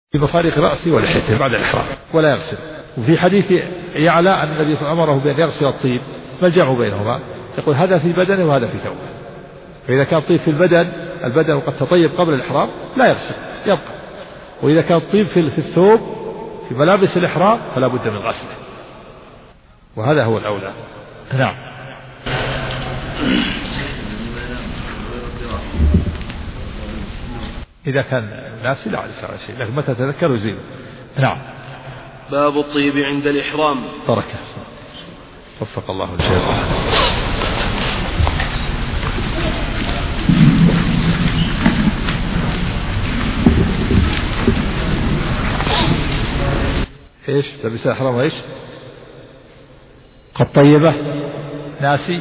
في مفارق رأسه ولحيته بعد الإحرام ولا يغسل. وفي حديث يعلى أن النبي صلى الله عليه وسلم أمره بأن يغسل الطيب، ما الجمع بينهما؟ يقول هذا في بدنه وهذا في ثوبه. فإذا كان الطيب في البدن وقد تطيب قبل الإحرام لا يغسل يبقى، وإذا كان الطيب في الثوب في ملابس الإحرام فلا بد من غسله، وهذا هو الأولى. نعم. إذا كان ناسي لا عليه شيء، لكن متى تذكر يزيله. نعم. باب الطيب عند الإحرام. بركة. وفق الله الجميع. ايش لبس الإحرام ايش؟ قد طيبة ناسي.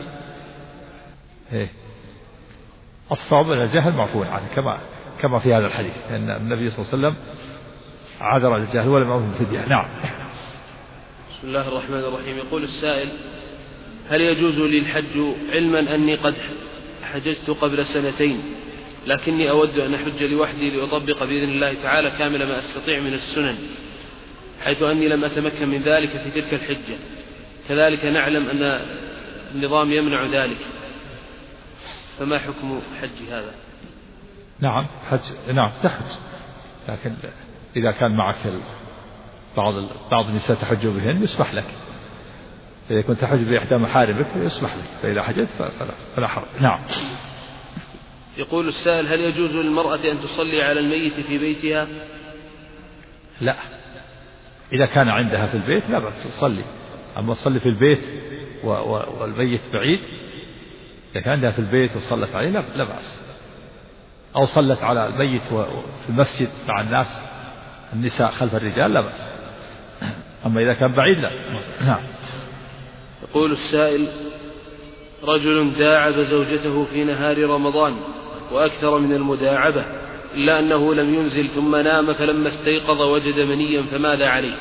ايه الصواب من الجهل معفو عنه كما في هذا الحديث أن النبي صلى الله عليه وسلم عذر على الجهل ولم يأمره بالفدية. نعم. بسم الله الرحمن الرحيم. يقول السائل: هل يجوز لي الحج علما أني قد حججت قبل 2 سنين، لكني أود أن أحج لوحدي لأطبق بإذن الله تعالى كامل ما أستطيع من السنن، حيث أني لم أتمكن من ذلك في تلك الحجة، كذلك نعلم أن النظام يمنع ذلك، فما حكم حج هذا؟ نعم حج، نعم تحج، لكن إذا كان معك بعض النساء تحج بهن يسمح لك، إذا كنت تحج بإحدى محارمك يسمح لك، فإذا حجت فلا حرج. نعم. يقول السائل: هل يجوز للمرأة أن تصلي على الميت في بيتها؟ لا، إذا كان عندها في البيت لا بأس تصلي، أما تصلي في البيت والميت بعيد، إذا كان عندها في البيت وصلت عليه لا بأس، أو صلت على الميت في المسجد مع النساء خلف الرجال لا بأس، أما إذا كان بعيد لا. نعم. يقول السائل: رجل داعب زوجته في نهار رمضان وأكثر من المداعبة، إلا أنه لم ينزل ثم نام، فلما استيقظ وجد منيا، فماذا عليه؟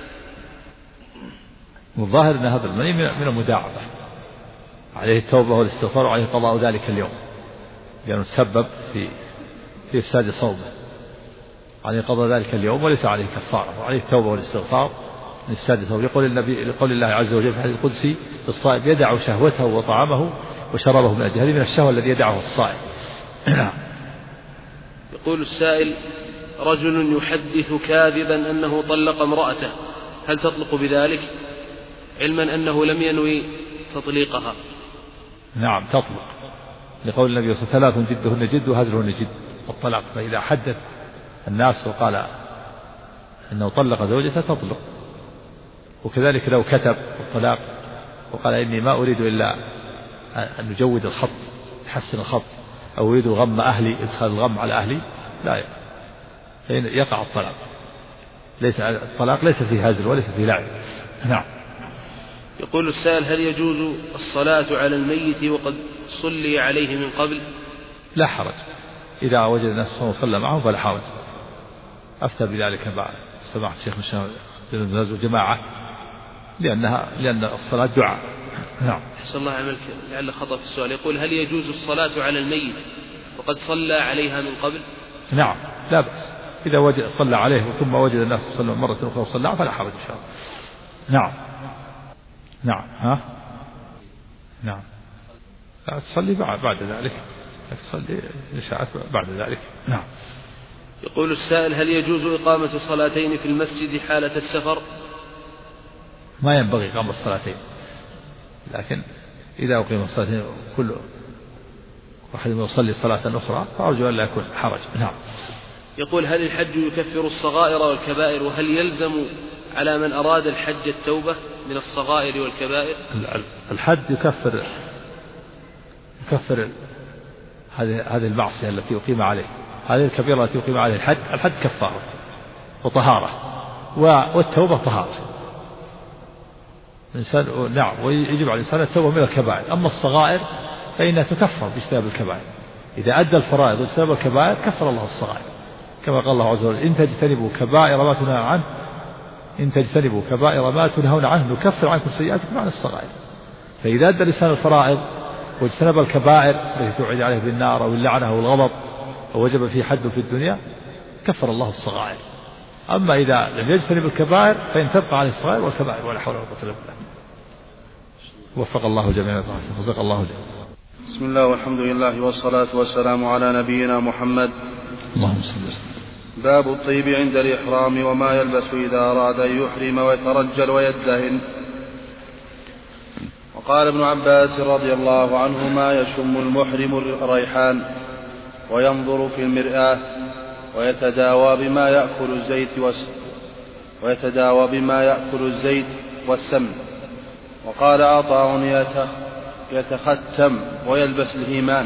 والظاهر أن هذا المني من المداعبة، عليه التوبة والاستغفار وعليه قضاء ذلك اليوم، لأنه تسبب في إفساد صومه، عليه قضاء ذلك اليوم وليس عليه كفارة، وعليه التوبة والاستغفار من إفساد صومه، لقول الله عز وجل في الحديث القدسي: الصائم يدع شهوته وطعامه وشرابه من أجل، هذه من الشهوة الذي يدعه الصائم. يقول السائل: رجل يحدث كاذبا أنه طلق امرأته، هل تطلق بذلك علما أنه لم ينوي تطليقها؟ نعم تطلق، لقول النبي صلى الله عليه وسلم: 3 جدهن جد وهزلهن جد، الطلاق. فإذا حدث الناس وقال أنه طلق زوجته تطلق. وكذلك لو كتب الطلاق وقال: إني ما أريد إلا أن نجود الخط، نحسن الخط، أو أريد غم أهلي، إدخال الغم على أهلي، لا، فإن يقع الطلاق. الطلاق ليس فيه هزل وليس فيه لعب. نعم. يقول السائل: هل يجوز الصلاة على الميت وقد صلي عليه من قبل؟ لا حرج، إذا وجد الناس صلى الله عليه وسلم معهم فلا حرج. أفتى بذلك بعد سماحة الشيخ مشاهد بن باز وجماعة، لأن الصلاة دعاء. نعم. أحسن الله عملك، لعل خطأ في السؤال. يقول: هل يجوز الصلاة على الميت وقد صلى عليها من قبل؟ نعم لا بأس، إذا صلى عليه ثم وجد الناس صلى الله عليه وسلم مرة أخرى وصلى فلا حرج إن شاء الله. نعم. نعم. نعم. لا تصلي بعد ذلك، تصلي إشاعة بعد ذلك. نعم. يقول السائل: هل يجوز إقامة الصلاتين في المسجد حالة السفر؟ ما ينبغي إقامة الصلاتين، لكن إذا أقيم الصلاتين كل واحد يصلي صلاة أخرى فأرجو أن لا يكون حرج. نعم. يقول: هل الحج يكفر الصغائر والكبائر، وهل يلزم على من أراد الحج التوبة من الصغائر والكبائر؟ الحج يكفر هذه المعصية التي أقيم عليه، هذه الكبيرة التي أقيم عليه الحج كفارة وطهارة، والتوبة طهارة. الإنسان نعم، ويجب على الإنسان التوبة من الكبائر. أما الصغائر فإنها تكفر باجتناب الكبائر، إذا أدى الفرائض واجتنب الكبائر كفر الله الصغائر، كما قال الله عز وجل: إن تجتنبوا كبائر ما تنهون عنه، إن تجتنبوا كبائر ما تنهون عنه نكفر عنكم سيئاتكم عن الصغائر. فإذا أدى الإنسان الفرائض واجتنب الكبائر التي توعد عليه بالنار أو اللعنة أو الغضب أو وجب فيه حد في الدنيا كفر الله الصغائر. أما إذا لم يجتنب الكبائر فإن تبقى عليه الصغائر والكبائر، ولا حول ولا قوة إلا بالله. وفق الله جميعا، وفق الله جميعا. بسم الله والحمد لله والصلاة والسلام على نبينا محمد. اللهم صل وسلم. باب الطيب عند الإحرام وما يلبس إذا أراد أن يحرم ويترجل ويدهن. وقال ابن عباس رضي الله عنهما: يشم المحرم الريحان وينظر في المرآة ويتداوى بما يأكل الزيت والسمن. وقال عطاء: يتختم ويلبس الهيمان.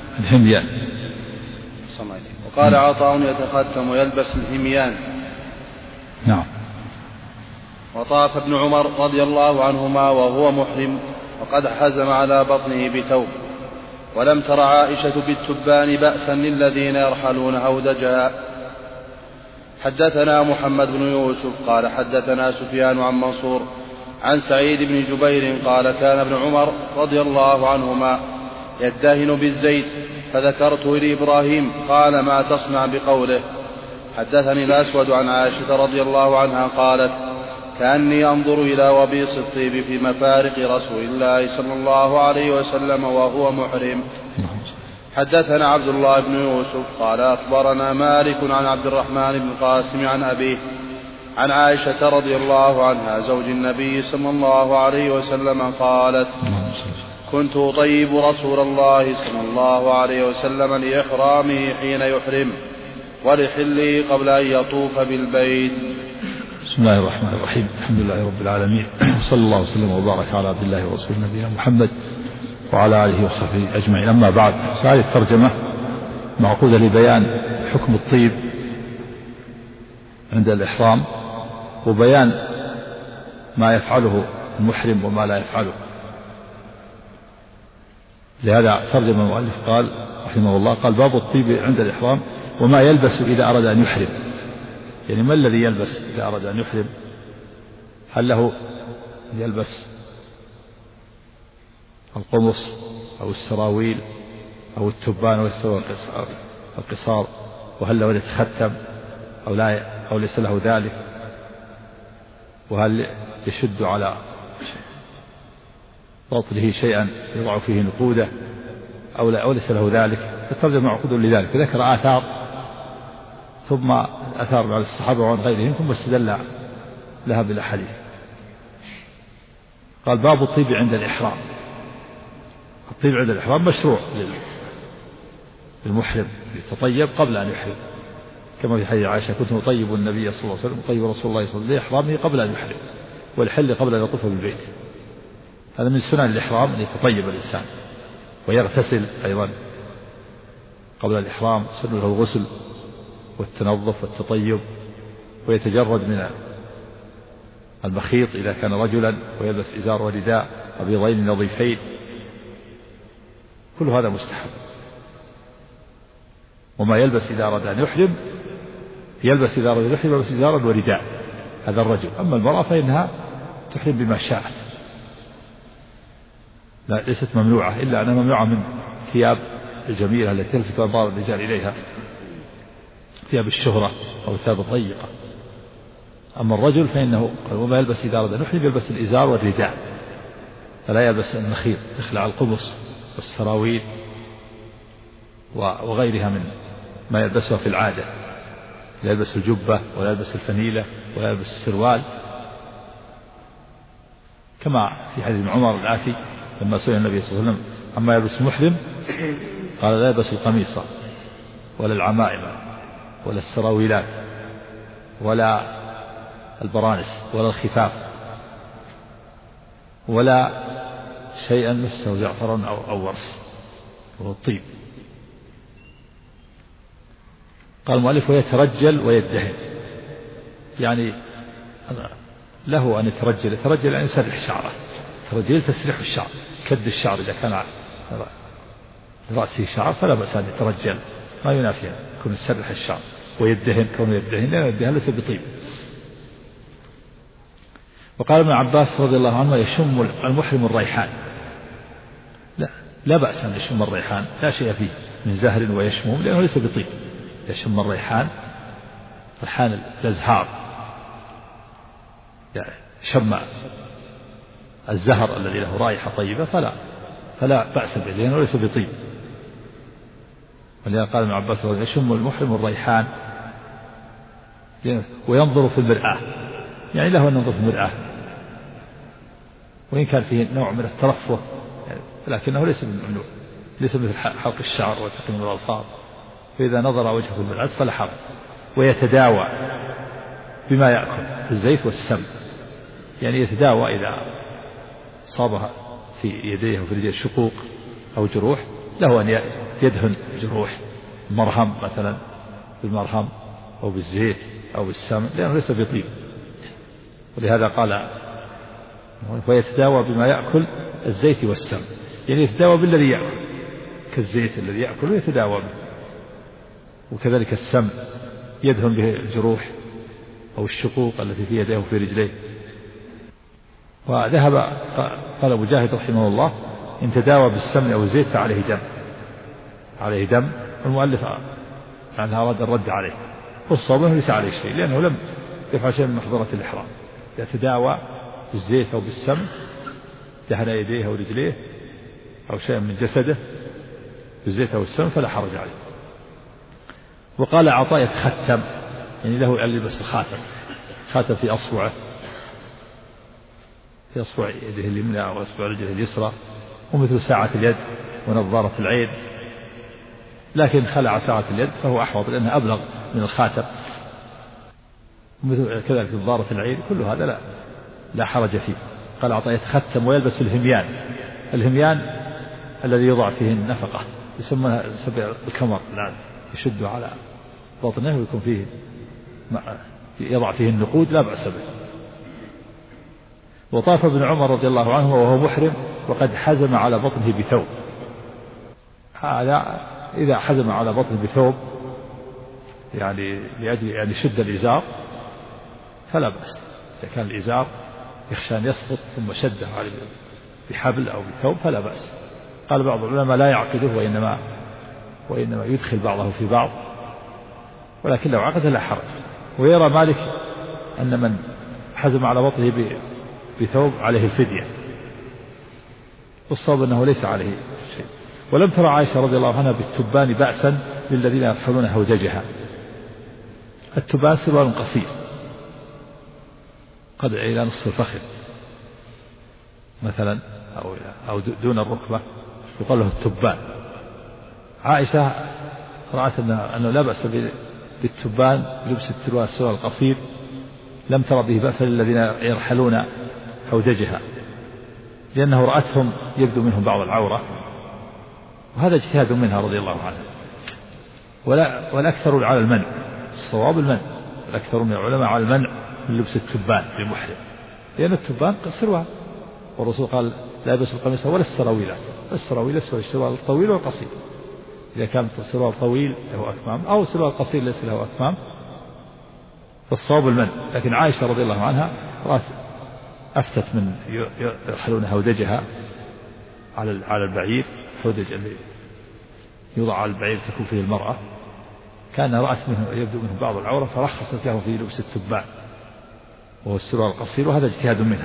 وقال عطاء: يتختم ويلبس الهميان. نعم. وطاف ابن عمر رضي الله عنهما وهو محرم وقد حزم على بطنه بثوب، ولم تر عائشة بالتبان بأسا للذين يرحلون هودجها. حدثنا محمد بن يوسف قال حدثنا سفيان عن منصور عن سعيد بن جبير قال: كان ابن عمر رضي الله عنهما يدهن بالزيت، فذكرته لإبراهيم قال: ما تصنع بقوله؟ حدثني الأسود عن عائشة رضي الله عنها قالت: كأني أنظر إلى وبيص الطيب في مفارق رسول الله صلى الله عليه وسلم وهو محرم. حدثنا عبد الله بن يوسف قال: أخبرنا مالك عن عبد الرحمن بن القاسم عن أبيه عن عائشة رضي الله عنها زوج النبي صلى الله عليه وسلم قالت: كنت أطيب رسول الله صلى الله عليه وسلم لإحرامه حين يحرم ولحله قبل أن يطوف بالبيت. بسم الله الرحمن الرحيم. الحمد لله رب العالمين، صلى الله وسلم وبارك على عبد الله ورسوله نبينا محمد وعلى آله وصحبه أجمعين. أما بعد، فهذه الترجمة معقودة لبيان حكم الطيب عند الإحرام وبيان ما يفعله المحرم وما لا يفعله. لهذا ترجم المؤلف قال رحمه الله: قال: باب الطيب عند الإحرام وما يلبس إذا أراد أن يحرم. يعني ما الذي يلبس إذا أراد أن يحرم؟ هل له يلبس القمص أو السراويل أو التبان أو القصار، وهل له يتختم أو ليس له ذلك، وهل يشد على بطنه شيئا يضع فيه نقوده أو ليس له ذلك؟ الترجمة معقود لذلك. ذكر آثار، ثم آثار بعض الصحابة وعن غيرهم، ثم استدل لها بالأحاديث. قال: باب الطيب عند الإحرام. الطيب عند الإحرام مشروع للمحرم يتطيب قبل أن يحرم، كما في حديث عائشة: كنت أطيب النبي صلى الله عليه وسلم أطيب رسول الله صلى الله عليه وسلم لإحرامه قبل أن يحرم والحل قبل أن يطوف بالبيت. هذا من سنن الإحرام أن يتطيب الإنسان ويغتسل أيضا قبل الإحرام، سن له الغسل والتنظف والتطيب، ويتجرد من المخيط إذا كان رجلا، ويلبس إزار ورداء أبيضين نظيفين. كل هذا مستحب. وما يلبس إذا أراد أن يحرم يلبس إزارا ورداء، هذا الرجل. أما المرأة فإنها تحرم بما شاءت، لا ليست ممنوعة، إلا أنها ممنوعة من ثياب الجميلة التي تلفت أنظار الرجال إليها، ثياب الشهرة أو ثياب الضيقة. أما الرجل فإنه قال: وما يلبس إذا أراد أن يحرم يلبس الإزار والرداء، فلا يلبس المخيط، يخلع القمص والسراويل وغيرها من ما يلبسها في العادة، لا يلبس الجبة ولا يلبس الفنيلة ولا يلبس السروال، كما في حديث عمر الآتي لما سئل النبي صلى الله عليه وسلم عما يلبس المحرم قال: لا يلبس القميص ولا العمائم ولا السراويلات ولا البرانس ولا الخفاف ولا شيئا مسه زعفر أو ورس، وهو الطيب. قال المؤلف: ويترجل ويدهن. يعني له أن يترجل أن يسرح شعره، ترجيل تسريح الشعر، كد الشعر إذا كان رأسه شعر فلا بأس أن يترجل، ما ينافي يكون يسرح الشعر. ويدهن، كونه يدهن لأن الدهن ليس بطيب. وقال ابن عباس رضي الله عنه: يشم المحرم الريحان. لا بأس أن يشم الريحان، لا شيء فيه من زهر ويشمه، لأنه ليس بطيب. يشم الريحان ريحان الأزهار يعني شم الزهر الذي له رائحة طيبة فلا بأس به لأنه ليس بطيب. ولذلك قال ابن عباس يشم المحرم الريحان وينظر في المرآة، يعني له أن ينظر في المرآة، وإن كان فيه نوع من الترفه لكنه ليس بالممنوع، ليس مثل حلق الشعر وتقليم الأظفار. فإذا نظر وجهه في المرآة فلا حرج. ويتداوى بما يأكل الزيت والسم، يعني يتداوى إذا صابها في يديه وفي رجليه شقوق أو جروح له أن يدهن جروح مرهم مثلا بالمرهم أو بالزيت أو بالسم لأنه ليس بطيب. ولهذا قال ويتداوى بما يأكل الزيت والسم، يعني يتداوى بالذي يأكل كالزيت الذي يأكل ويتداوى به، وكذلك السم يدهن به الجروح أو الشقوق التي في يديه وفي رجليه. وذهب قال مجاهد رحمه الله إن تداوى بالسمن أو الزيت فعليه دم، عليه دم. المؤلف يعني أراد الرد عليه، والصواب ليس عليه شيء لأنه لم يفعل شيء من محظورة الإحرام. يتداوى بالزيت أو بالسمن دهن يديه أو رجليه أو شيء من جسده بالزيت أو السمن فلا حرج عليه. وقال عطاء يتختم، يعني له يلبس الخاتم، خاتم في أصبعه، في أصبع يده اليمنى أو أصبع رجله اليسرى، ومثل ساعة اليد ونظارة العين، لكن خلع ساعة اليد فهو أحوط لأنها أبلغ من الخاتم، ومثل كذلك نظارة العين، كل هذا لا حرج فيه. قال عطاء يتختم ويلبس الهميان، الهميان الذي يوضع فيه النفقة يسمى الكمر، لا يشد على بطنه ويكون فيه يضع فيه النقود لا بأس به. وطاف ابن عمر رضي الله عنه وهو محرم وقد حزم على بطنه بثوب، هذا إذا حزم على بطنه بثوب يعني لأجل يعني شد الإزار فلا بأس. إذا كان الإزار يخشى أن يسقط ثم شده بحبل أو بثوب فلا بأس. قال بعض العلماء لا يعقده وإنما يدخل بعضه في بعض، ولكن لو عقد لا حرج. ويرى مالك أن من حزم على بطنه بثوب عليه الفدية، والصواب أنه ليس عليه شيء. ولم ترى عائشة رضي الله عنها بالتبان بأسا للذين يرحلون هودجها. التبان سروال قصير قد إلى نصف الفخذ مثلا أو دون الركبة يقال له التبان. عائشة رأت أنه لا بأس بالتبان لبس السروال القصير، لم ترى به بأسا للذين يرحلون هودجها لأنه رأتهم يبدو منهم بعض العورة، وهذا اجتهاد منها رضي الله عنها. والأكثر على المنع، الصواب المنع، الأكثر من العلماء على المنع من لبس التبان للمحرم، لأن التبان سروال، والرسول قال لا يلبس القميص ولا السراويل، السراويل السروال الطويل والقصير. إذا كان السروال طويل له أكمام أو السروال القصير ليس له أكمام فالصواب المنع. لكن عائشة رضي الله عنها رأت أفتت من يرحلون هودجها على البعير، هودج اللي يوضع على البعير تكون فيه المرأة، كان رأت منه يبدو منه بعض العورة فرخصت له في لبس التبان وهو السروال القصير، وهذا اجتهاد منها.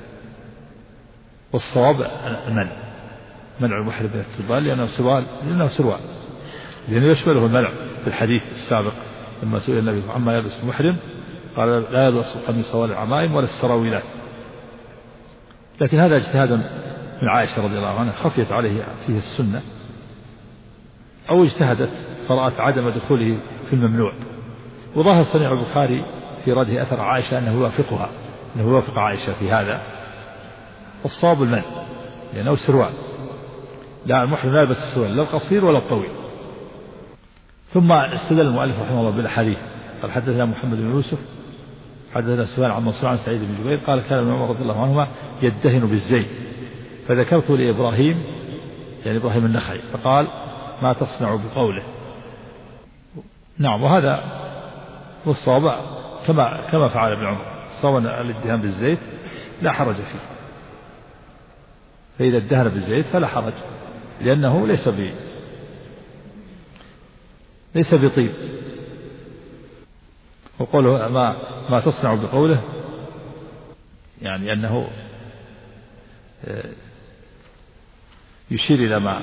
والصواب منع المحرم من التبان لأنه سروال لأنه يشمله المنع في الحديث السابق لما سئل النبي عما يلبس المحرم قال لا يلبس القميص ولا العمائم ولا السراويلات. لكن هذا اجتهاد من عائشة رضي الله عنها خفيت عليه فيه السنة، أو اجتهدت فرأت عدم دخوله في الممنوع. وظاهر صنيع البخاري في رده أثر عائشة أنه يوافق عائشة في هذا، والصواب المنع لأنه سروال، لا المحرم لا يلبس السروال لا القصير ولا الطويل. ثم استدل المؤلف رحمه الله بالأحاديث. قال حدثنا محمد بن يوسف حدثنا سفيان عن منصور عن سعيد بن جبير قال كان ابن عمر رضي الله عنهما يدهن بالزيت فذكرت لإبراهيم يعني إبراهيم النخعي فقال ما تصنع بقوله. نعم، وهذا والصواب كما فعل ابن عمر، الصواب الادهان بالزيت لا حرج فيه، فإذا ادهن بالزيت فلا حرج لأنه ليس بطيب. وقوله ما تصنع بقوله يعني أنه يشير إلى ما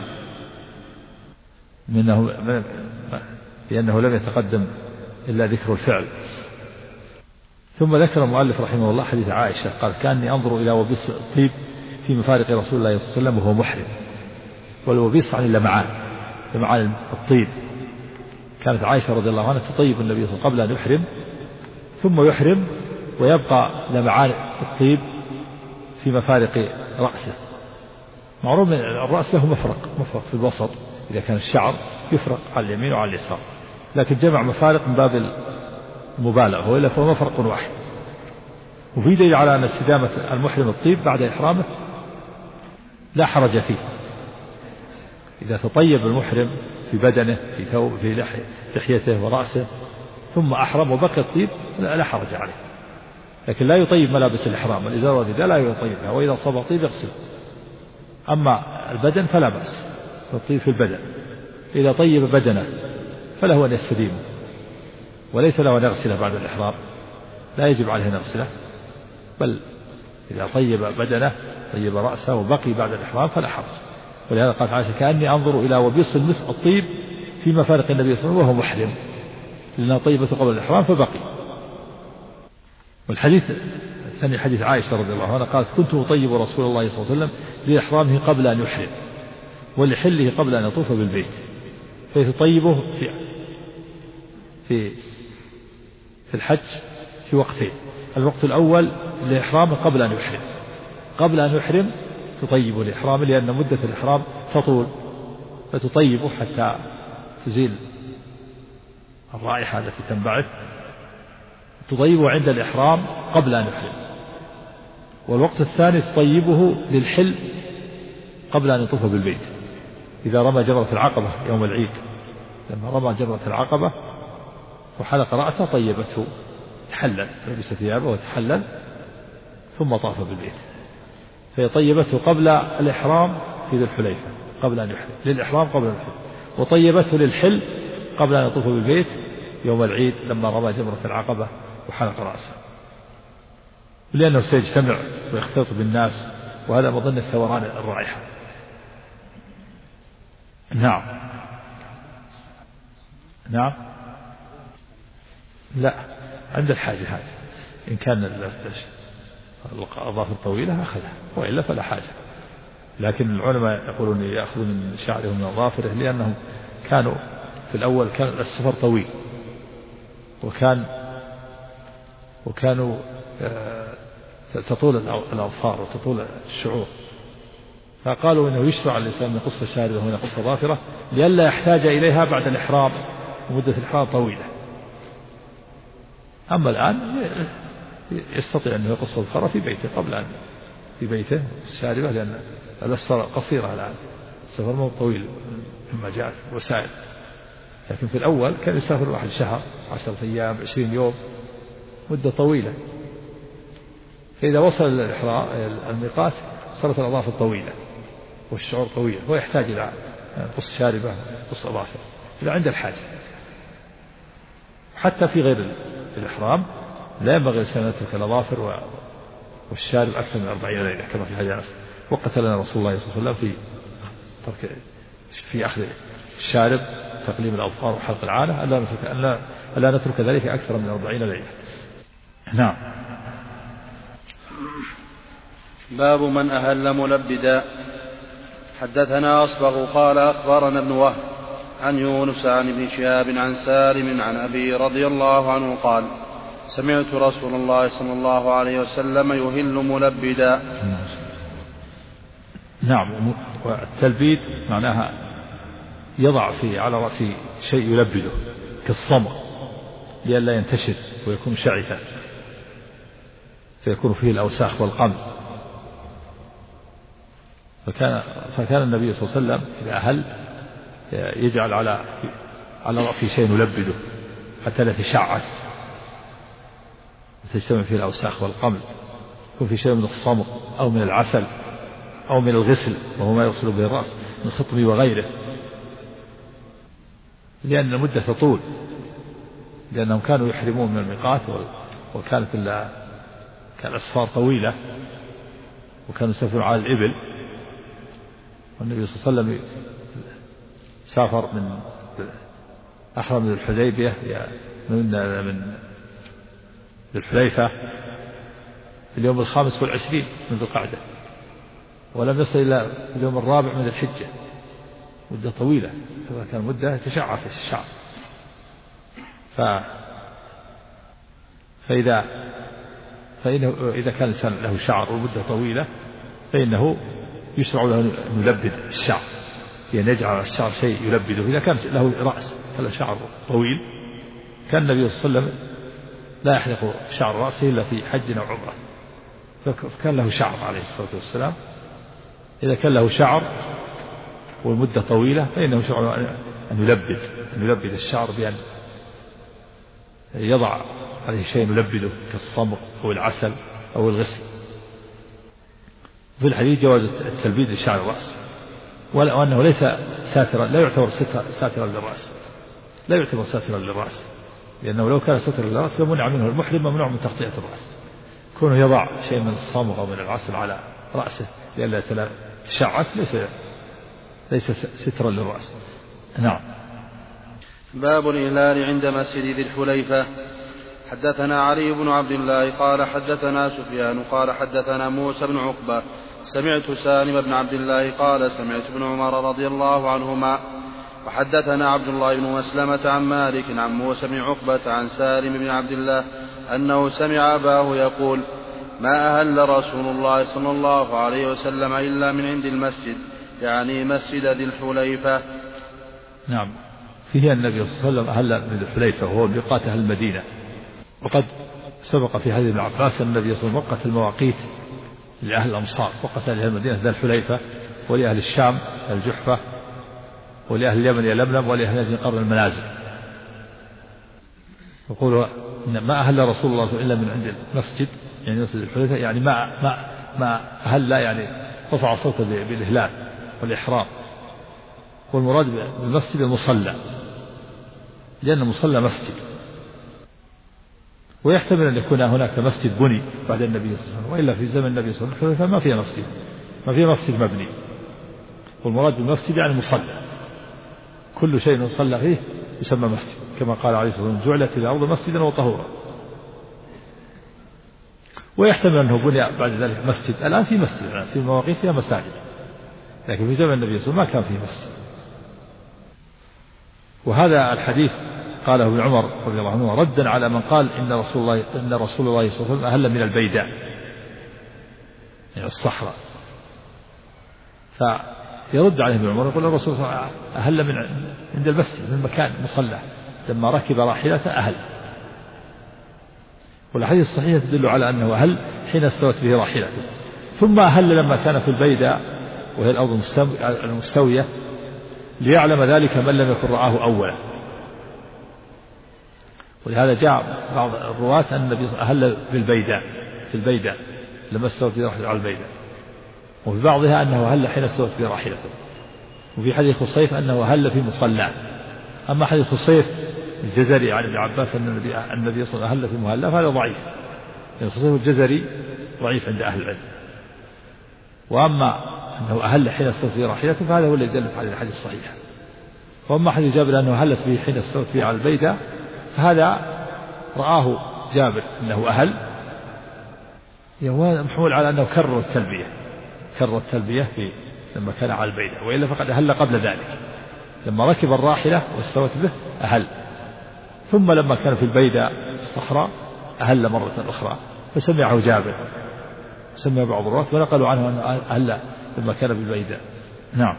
منه لأنه لم يتقدم إلا ذكر الفعل. ثم ذكر المؤلف رحمه الله حديث عائشة قال كأني أنظر إلى وبيص الطيب في مفارق رسول الله صلى الله عليه وسلم وهو محرم. والوبيص عن اللمعان الطيب. كانت عائشة رضي الله عنها تطيب النبي صلى الله عليه وسلم قبل أن يحرم ثم يحرم ويبقى لمعان الطيب في مفارق رأسه. معروف الرأس له مفرق في الوسط إذا كان الشعر يفرق على اليمين وعلى اليسار، لكن جمع مفارق من باب المبالغة وإلا فهو مفرق واحد. وفي دليل على أن استدامة المحرم الطيب بعد إحرامه لا حرج فيه. إذا تطيب المحرم في بدنه في ثوب في لحيته ورأسه ثم أحرم وبقي الطيب لا حرج عليه، لكن لا يطيب ملابس الإحرام والإزار والرداء لا يطيبها، وإذا صاب طيب يغسل. أما البدن فلا بأس الطيب في البدن. إذا طيب بدنه فله أن يستديمه وليس له أن يغسله بعد الإحرام، لا يجب عليه أن يغسله، بل إذا طيب بدنه طيب رأسه وبقي بعد الإحرام فلا حرج. ولهذا قال عائشة كأني أنظر إلى وبيص المسك الطيب في مفارق النبي صلى الله عليه وسلم وهو محرم، لأنها طيبة قبل الإحرام فبقي. والحديث الثاني حديث عائشة رضي الله عنها قالت كنت أطيب رسول الله صلى الله عليه وسلم لإحرامه قبل أن يحرم ولحله قبل أن يطوف بالبيت. فيطيبه في الحج في وقتين. الوقت الأول لإحرامه قبل أن يحرم تطيب الإحرام لأن مدة الإحرام تطول، فتطيبه حتى تزيل الرائحة التي تنبعث، تطيبه عند الإحرام قبل أن يحرم. والوقت الثاني تطيبه للحل قبل أن يطوف بالبيت. إذا رمى جمرة العقبة يوم العيد، لما رمى جمرة العقبة وحلق رأسه طيبته، تحلل لبس ثيابه وتحلل ثم طاف بالبيت. فهي طيبته قبل الإحرام في ذي الحليفة قبل أن يحرم، للإحرام قبل أن يحرم، وطيبته للحل قبل أن يطوف بالبيت يوم العيد لما رمى جمرة العقبة وحلق رأسه، لأنه سيجتمع ويختلط بالناس، وهذا مظنة ثوران الرائحة. نعم لا عند الحاجة هذه، إن كان الأظافر طويلة أخذها وإلا فلا حاجة. لكن العلماء يقولون يأخذ من شعره ومن أظافره لأنهم كانوا في الأول كان السفر طويل وكانوا تطول الأظفار وتطول الشعور، فقالوا إنه يشرع الإنسان من قص شعره ومن قص ظافره لئلا يحتاج إليها بعد الإحرام ومدة الإحرام طويلة. أما الآن يستطيع أن يقص الظفر في بيته قبل أن في بيته شاربه، لأن الأسفار قصيرة الآن، السفر مو طويل مما جاءت وسائل. لكن في الأول كان يسافر واحد شهر 10 أيام 20 يوم، مدة طويلة. فإذا وصل الميقات صارت الأظافر طويلة والشعور طويل، هو يحتاج إلى قص شاربه قص أظافر إذا عند الحاجة. حتى في غير الإحرام لا ينبغي الإنسان أن يترك الأظافر والشارب أكثر من 40 ليلة كما في حديث أنس. وقت لنا رسول الله صلى الله عليه وسلم في أخذ الشارب تقليم الأظفار وحلق العانة ألا نترك ذلك أكثر من 40 ليلة. نعم. باب من أهل ملبدا. حدثنا أصبغ قال أخبرنا ابن وهب عن يونس عن ابن شهاب عن سالم عن أبي رضي الله عنه قال سمعت رسول الله صلى الله عليه وسلم يهل ملبدا. نعم. والتلبيد معناها يضع على رأسه شيء يلبده كالصمغ لئلا ينتشر ويكون شعثا فيكون فيه الأوساخ والقمل. فكان النبي صلى الله عليه وسلم إذا أهل يجعل على رأسه شيء يلبده حتى لا تشعث وتجتمع فيه الأوساخ والقمل، يكون في شيء من الصمغ أو من العسل أو من الغسل وهو ما يغسل به الرأس من الخطم وغيره، لأن المدة تطول لأنهم كانوا يحرمون من الميقات، وكانت الأسفار طويلة، وكانوا يسافرون على الإبل، والنبي صلى الله عليه وسلم سافر من أحرم من الحديبية من الحليفة في اليوم 25 من ذي القعدة، ولم يصل إلى اليوم 4 من الحجة، مدة طويلة، كان مدة تشعر في الشعر. فإنه إذا كان الإنسان له شعر ومدة طويلة فإنه يشرع له أن يلبد الشعر، يعني يجعل الشعر شيء يلبده. إذا كان له رأس فله شعر طويل، كان النبي صلى الله عليه وسلم لا يحلق شعر رأسه إلا في حج أو عمرة، فكان له شعر عليه الصلاة والسلام. إذا كان له شعر والمدة طويلة فإنه شرع أن يلبد الشعر بأن يضع عليه شيء يلبده كالصمغ أو العسل أو الغسل. في الحديث جواز التلبيد لشعر الرأس، وأنه ليس ساترا، لا يعتبر ساترا للرأس، لا يعتبر ساترا للرأس، لأنه لو كان ساترا للرأس لمنع منه المحرم، ممنوع من تغطية الرأس. كونه يضع شيء من الصمغ أو من العسل على رأسه لئلا تشعث ليس سترا للرأس. نعم. باب الإهلال عند مسجد ذي الحليفة. حدثنا علي بن عبد الله قال حدثنا سفيان قال حدثنا موسى بن عقبة سمعت سالم بن عبد الله قال سمعت ابن عمر رضي الله عنهما. وحدثنا عبد الله بن مسلمة عن مالك عن موسى بن عقبة عن سالم بن عبد الله أنه سمع أباه يقول: ما أهل رسول الله صلى الله عليه وسلم إلا من عند المسجد، يعني مسجد ذي الحليفة. نعم. فيه النبي صلى الله عليه وسلم أهل من الحليفة وهو ميقات أهل المدينة، وقد سبق في حديث ابن عباس أن النبي صلى الله عليه وسلم وقت المواقيت لأهل الأمصار، وقت أهل المدينة ذي الحليفة، ولأهل الشام الجحفة، ولأهل اليمن يلملم، ولأهل نجد قرن المنازل. يقول ما أهل رسول الله إلا من عند المسجد، يعني مسجد الحليفة، يعني ما أهل يعني رفع صوته بالإهلال والإحرام. والمراد بالمسجد المصلى، لأن المصلى مسجد، ويحتمل أن يكون هناك مسجد بني بعد النبي صلى الله عليه وسلم، وإلا في زمن النبي صلى الله عليه وسلم ما فيه مسجد، ما فيه مسجد مبني. والمراد بالمسجد يعني مصلى، كل شيء يصلى فيه يسمى مسجد، كما قال عليه الصلاة والسلام: جعلت الأرض مسجدا وطهورا. ويحتمل أنه بني بعد ذلك مسجد. الآن في مسجد، الآن في مواقيت فيها مساجد، لكن في زمن النبي صلى الله عليه وسلم ما كان فيه مسجد. وهذا الحديث قاله ابن عمر رضي الله عنه ردا على من قال إن رسول الله صلى الله عليه وسلم أهل من البيداء، يعني الصحراء. فيرد عليه ابن عمر يقول الرسول صلى الله عليه وسلم أهل من عند المسجد، من مكان مصلى، لما ركب راحلته أهل. والحديث الصحيح تدل على أنه أهل حين استوت به راحلته، ثم أهل لما كان في البيداء وهي الأرض المستوية، ليعلم ذلك من لم يكن رآه أولا. ولهذا جاء بعض الرواة أن النبي أهل بالبيداء، في البيداء لما استوت به راحلته على البيداء، وفي بعضها أنه أهل حين استوت به راحلته، وفي حديث خصيف أنه أهل في مصلى. أما حديث خصيف الجزري عن ابن عباس أن النبي صلى الله عليه وسلم أهل في مهلة، فهذا ضعيف، يعني خصيف الجزري ضعيف عند أهل العلم. وأما أنه أهل حين استوت به راحلته فهذا هو الذي يدل على الحديث الصحيح. وأما حديث جابر أنه أهلت به حين استوت به على البيداء، فهذا رآه جابر أنه أهل، هو محمول على أنه كرر التلبية في لما كان على البيداء، وإلا فقد أهل قبل ذلك لما ركب الراحلة واستوت به أهل، ثم لما كان في البيداء الصحراء أهل مرة أخرى، فسمعه جابر، سمع بعض الرواة ونقلوا عنه أنه أهل لما كان بالبيداء. نعم.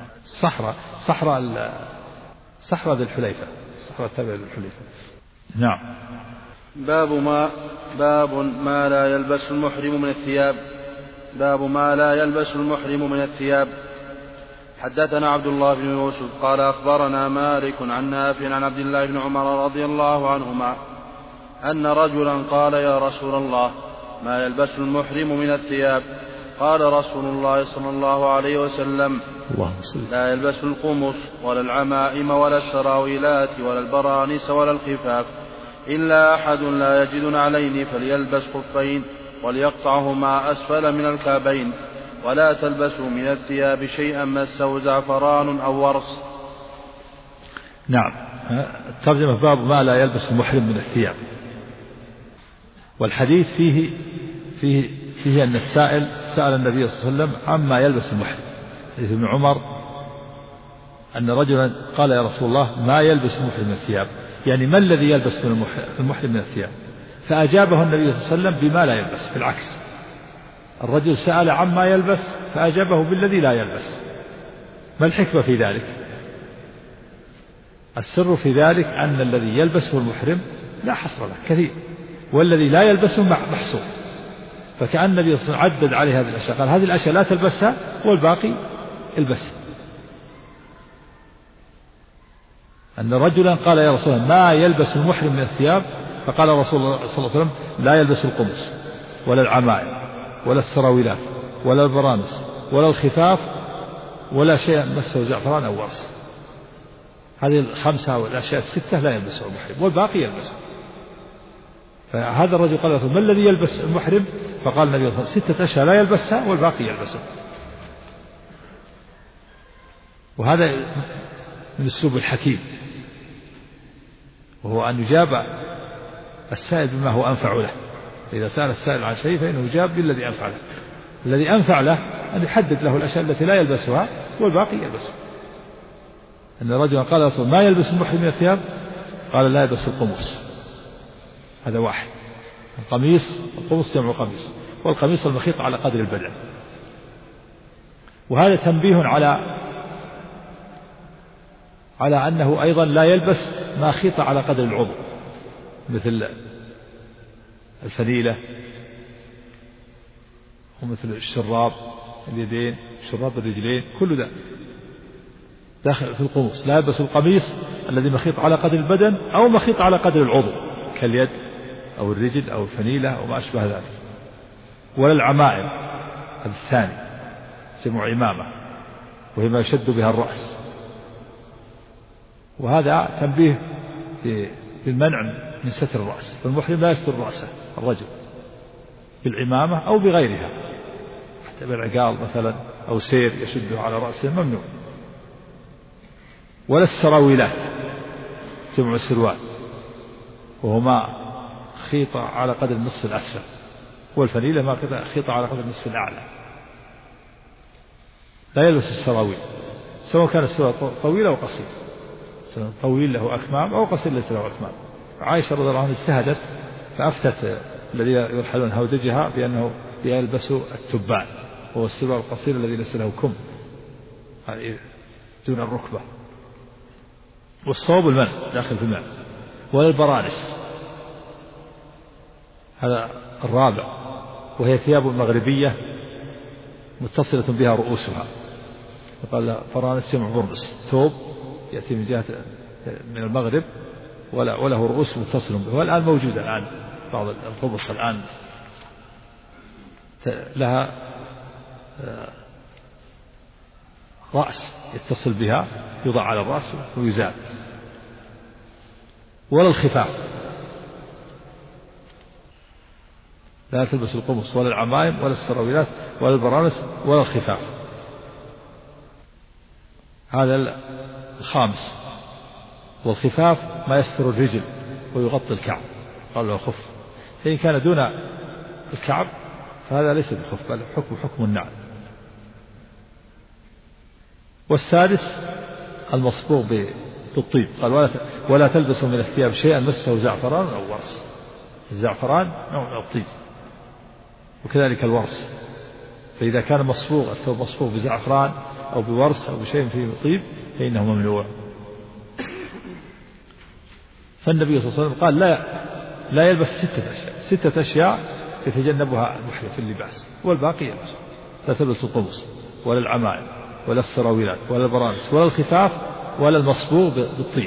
صحراء ذي الحليفة، صحراء التابعة ذي الحليفة. نعم. باب ما لا يلبس المحرم من الثياب. باب ما لا يلبس المحرم من الثياب. حدثنا عبد الله بن يوسف قال أخبرنا مالك عن نافع عن عبد الله بن عمر رضي الله عنهما أن رجلا قال: يا رسول الله، ما يلبس المحرم من الثياب؟ قال رسول الله صلى الله عليه وسلم: لا يلبس القمص ولا العمائم ولا السراويلات ولا البرانس ولا الخفاف إلا أحد لا يجد نعلين فليلبس خفين وليقطعهما أسفل من الكعبين، ولا تلبسوا من الثياب شيئا مسه زعفران أو ورس. نعم. الترجمة باب ما لا يلبس المحرم من الثياب. والحديث فيه أن السائل سأل النبي صلى الله عليه وسلم عما يلبس المحرم. حديث ابن عمر أن رجلا قال يا رسول الله ما يلبس المحرم من الثياب، يعني ما الذي يلبس من المحرم من الثياب؟ فأجابه النبي صلى الله عليه وسلم بما لا يلبس. بالعكس، الرجل سأل عما يلبس فأجابه بالذي لا يلبس. ما الحكمة في ذلك؟ السر في ذلك أن الذي يلبسه المحرم لا حصر له كثير، والذي لا يلبسه محصور. فكأن النبي صلى الله عليه وسلم عدد عليه هذه الأشياء، قال هذه الأشياء لا تلبسها والباقي البسها. أن رجلا قال يا رسول الله ما يلبس المحرم من الثياب، فقال رسول الله صلى الله عليه وسلم لا يلبس القمص ولا العمائم ولا السراويلات ولا البرانس ولا الخفاف ولا شيء مسه زعفران أو ورس. هذه الخمسة والأشياء الستة لا يلبسها المحرم والباقي يلبسها. فهذا الرجل قال رسول ما الذي يلبس المحرم؟ فقال النبي صلى الله عليه وسلم 6 أشياء لا يلبسها والباقي يلبسها. وهذا من أسلوب الحكيم، وهو أن يجاب السائل بما هو أنفع له. إذا سأل السائل عن شيء فإنه يجاب بالذي أنفع له. الذي أنفع له أن يحدد له الأشياء التي لا يلبسها والباقي يلبسها. أن رجلا قال رسول ما يلبس المحرم من الثياب؟ قال لا يلبس القمص. هذا واحد. القميص جمع قميص، والقميص المخيط على قدر البدن. وهذا تنبيه على أنه أيضا لا يلبس ما خيط على قدر العضو، مثل الفنيلة ومثل الشراب اليدين، شراب الرجلين، كل ده داخل في القمص. لا يلبس القميص الذي مخيط على قدر البدن أو مخيط على قدر العضو كاليد أو الرجل أو الفنيلة أو ما أشبه ذلك. ولا العمائم، هذا الثاني جمع عمامة، وهي ما يشد بها الرأس. وهذا تنبيه بالمنع من ستر الرأس، فالمحرم لا يستر رأسه الرجل بالعمامة أو بغيرها، حتى بالعقال مثلا أو سير يشده على رأسه ممنوع. ولا السراويلات جمع سروال، وهما خيط على قدر النصف الأسفل، والفنيلة ما خيط على قدر النصف الأعلى. لا يلبس السراويل سواء كان السراويل طويل أو قصير، طويل له أكمام أو قصير ليس له أكمام. عائشة رضي الله عنها اجتهدت فأفتت الذين يرحلون هودجها بأنه يلبسوا التبان، وهو السروال القصير الذي ليس له كم دون الركبة. والصوب المنع داخل في المنع. ولا البرانس، هذا الرابع، وهي ثياب مغربية متصلة بها رؤوسها. فقال برانس جمع برنس، ثوب يأتي من جهة من المغرب وله رؤوس متصل به. والآن موجودة الآن بعض القبص الآن لها رأس يتصل بها، يوضع على الرأس ويزال. ولا الخفاف، لا تلبس القمص ولا العمائم ولا السراويلات ولا البرانس ولا الخفاف. هذا الخامس. والخفاف ما يستر الرجل ويغطي الكعب، قال له خف. فإن كان دون الكعب فهذا ليس بخف، بل حكم النعل. والسادس المصبوغ بالطيب، قال ولا تلبسوا من الثياب شيئا مسه زعفران أو ورس. الزعفران نوع من الطيب، وكذلك الورس. فإذا كان مصبوغ الثوب مصبوغ بزعفران أو بورس أو بشيء فيه طيب فإنه ممنوع. فالنبي صلى الله عليه وسلم قال لا يلبس 6 أشياء يتجنبها المحرم في اللباس، والباقي يلبس. لا تلبس القمص ولا العمائم ولا السراويلات ولا البرانس ولا الخفاف ولا المصبوغ بالطيب.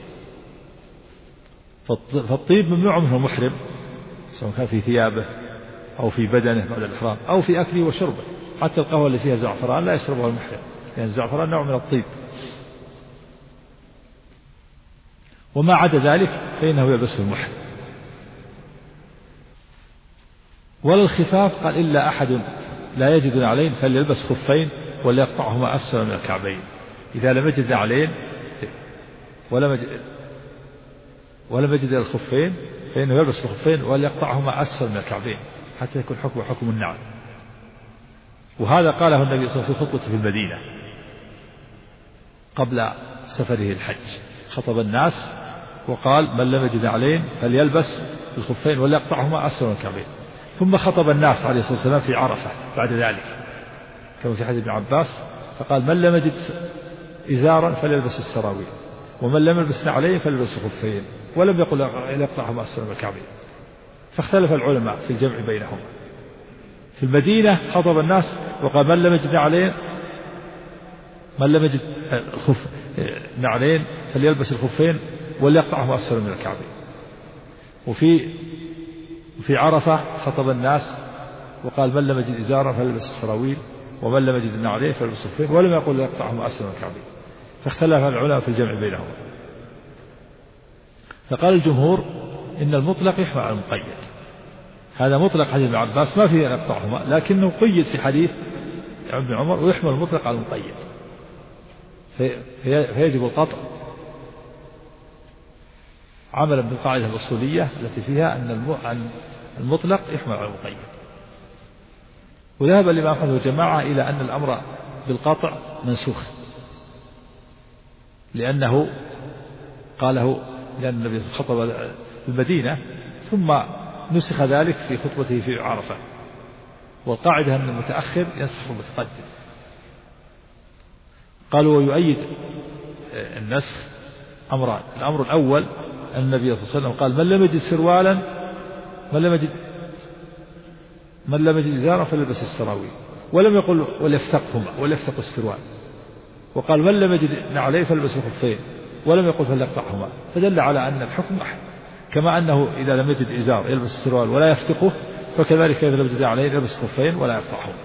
فالطيب ممنوع منه المحرم، سواء كان في ثيابه أو في بدنه بعد الإحرام أو في أكله وشربه. حتى القهوة اللي فيها زعفران لا يشربها المحرم، لأن الزعفران نوع من الطيب. وما عدا ذلك فإنه يلبسه المحرم. ولا الخفاف قال إلا أحد لا يجد نعلين فليلبس خفين وليقطعهما أسفل من الكعبين. إذا لم يجد نعلين ولم يجد الخفين فإنه يلبس الخفين وليقطعهما أسفل من الكعبين حتى يكون حكم النعل. وهذا قاله النبي صلى الله عليه وسلم في خطبته في المدينة قبل سفره الحج، خطب الناس وقال من لم يجد نعلين فليلبس الخفين وليقطعهما أسفل من الكعبين. ثم خطب الناس عليه الصلاة والسلام في عرفة بعد ذلك كما في حديث ابن عباس فقال من لم يجد إزارا فليلبس السراويل ومن لم يلبس نعلين فليلبس الخفين، ولم يقل يقطعهما أسفل من الكعبين. فاختلف العلماء في الجمع بينهما. في المدينة خطب الناس وقال من لم يجد نعلين فليلبس الخفين وليقطعهما أسفل من الكعبين. وفي عرفة خطب الناس وقال من لم يجد إزارا فليلبس السراويل ومن لم يجد نعلين فليلبس الخفين، ولم يقل يقطعهما أسفل من الكعبين. فاختلف العلماء في الجمع بينهما. فقال الجمهور إن المطلق يحمل على المقيد. هذا مطلق حديث ابن عباس ما فيه يقطعهما، لكنه قيد في حديث ابن عمر ويحمل المطلق على المقيد، فيجب القطع عملا بالقاعدة الأصولية التي فيها أن المطلق يحمل على المقيد. وذهب الإمام أحمد وجماعة إلى أن الأمر بالقطع منسوخ، لأن النبي خطب في المدينة ثم نسخ ذلك في خطبته في عرفة، والقاعدة أن المتأخر ينسخ المتقدم. قالوا ويؤيد النسخ أمران. الأمر الأول أن النبي صلى الله عليه وسلم قال من لم يجد سروالا من لم يجد إزارا فليلبس السراويل، ولم يقل وليفتقوا السروال. وقال من لم يجد نعلين فليلبس الخفين، ولم يقل فليقطعهما، فدل على أن الحكم أحد. كما أنه إذا لم يجد إزار يلبس السروال ولا يفتقه، فكذلك إذا لم يجد نعلين يلبس خفين ولا يقطعهما.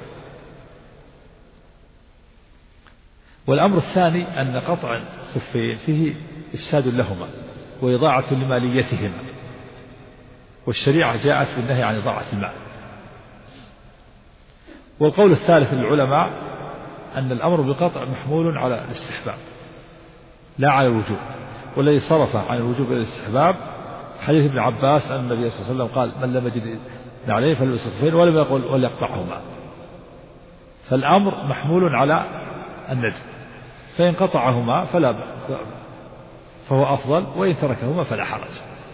والأمر الثاني أن قطع الخفين فيه إفساد لهما وإضاعة لماليتهما، والشريعة جاءت بالنهي عن إضاعة المال. والقول الثالث للعلماء أن الأمر بالقطع محمول على الاستحباب لا على الوجوب، والذي صرف عن الوجوب إلى الاستحباب حديث ابن عباس أن النبي صلى الله عليه وسلم قال من لم يجد نعلين فليلبس الخفين ولم يقل وليقطعهما. فالأمر محمول على الندب، فإن قطعهما فهو أفضل، وإن تركهما فلا حرج.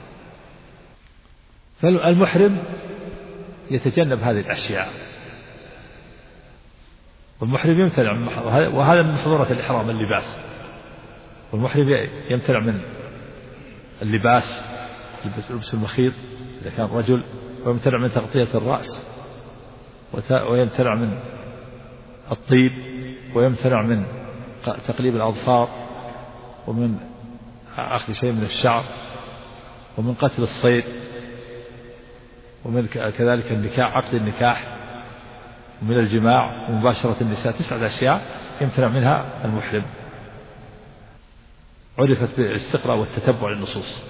فالمحرم يتجنب هذه الأشياء، والمحرم يمتنع وهذا من محظورة الإحرام اللباس. والمحرم يمتنع من اللباس لبس المخيط إذا كان رجل، ويمتنع من تغطية الرأس، ويمتنع من الطيب، ويمتنع من تقليب الأظفار، ومن أخذ شيء من الشعر، ومن قتل الصيد، ومن كذلك النكاح عقد النكاح، ومن الجماع ومباشرة النساء. 9 أشياء يمتنع منها المحرم، عرفت بالاستقراء والتتبع للنصوص،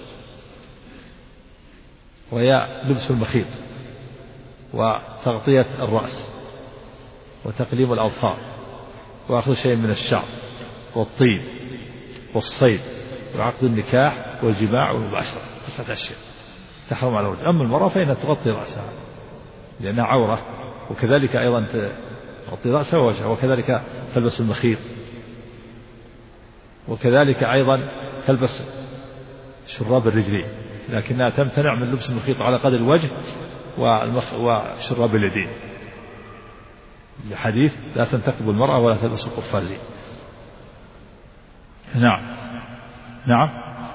وهي لبس المخيط وتغطية الرأس وتقليم الأظفار وأخذ شيء من الشعر والطيب والصيد وعقد النكاح والجماع والمباشرة. 9 أشياء تحرم على الرجل. أما المرأة فإنها تغطي رأسها لأنها عورة، وكذلك أيضا تغطي رأسها ووجهها، وكذلك تلبس المخيط، وكذلك أيضا تلبس شراب الرجلين، لكنها تمتنع من لبس المخيط على قدر الوجه وشراب اليدين، الحديث لا تنتقب المرأة ولا تلبس القفازين. نعم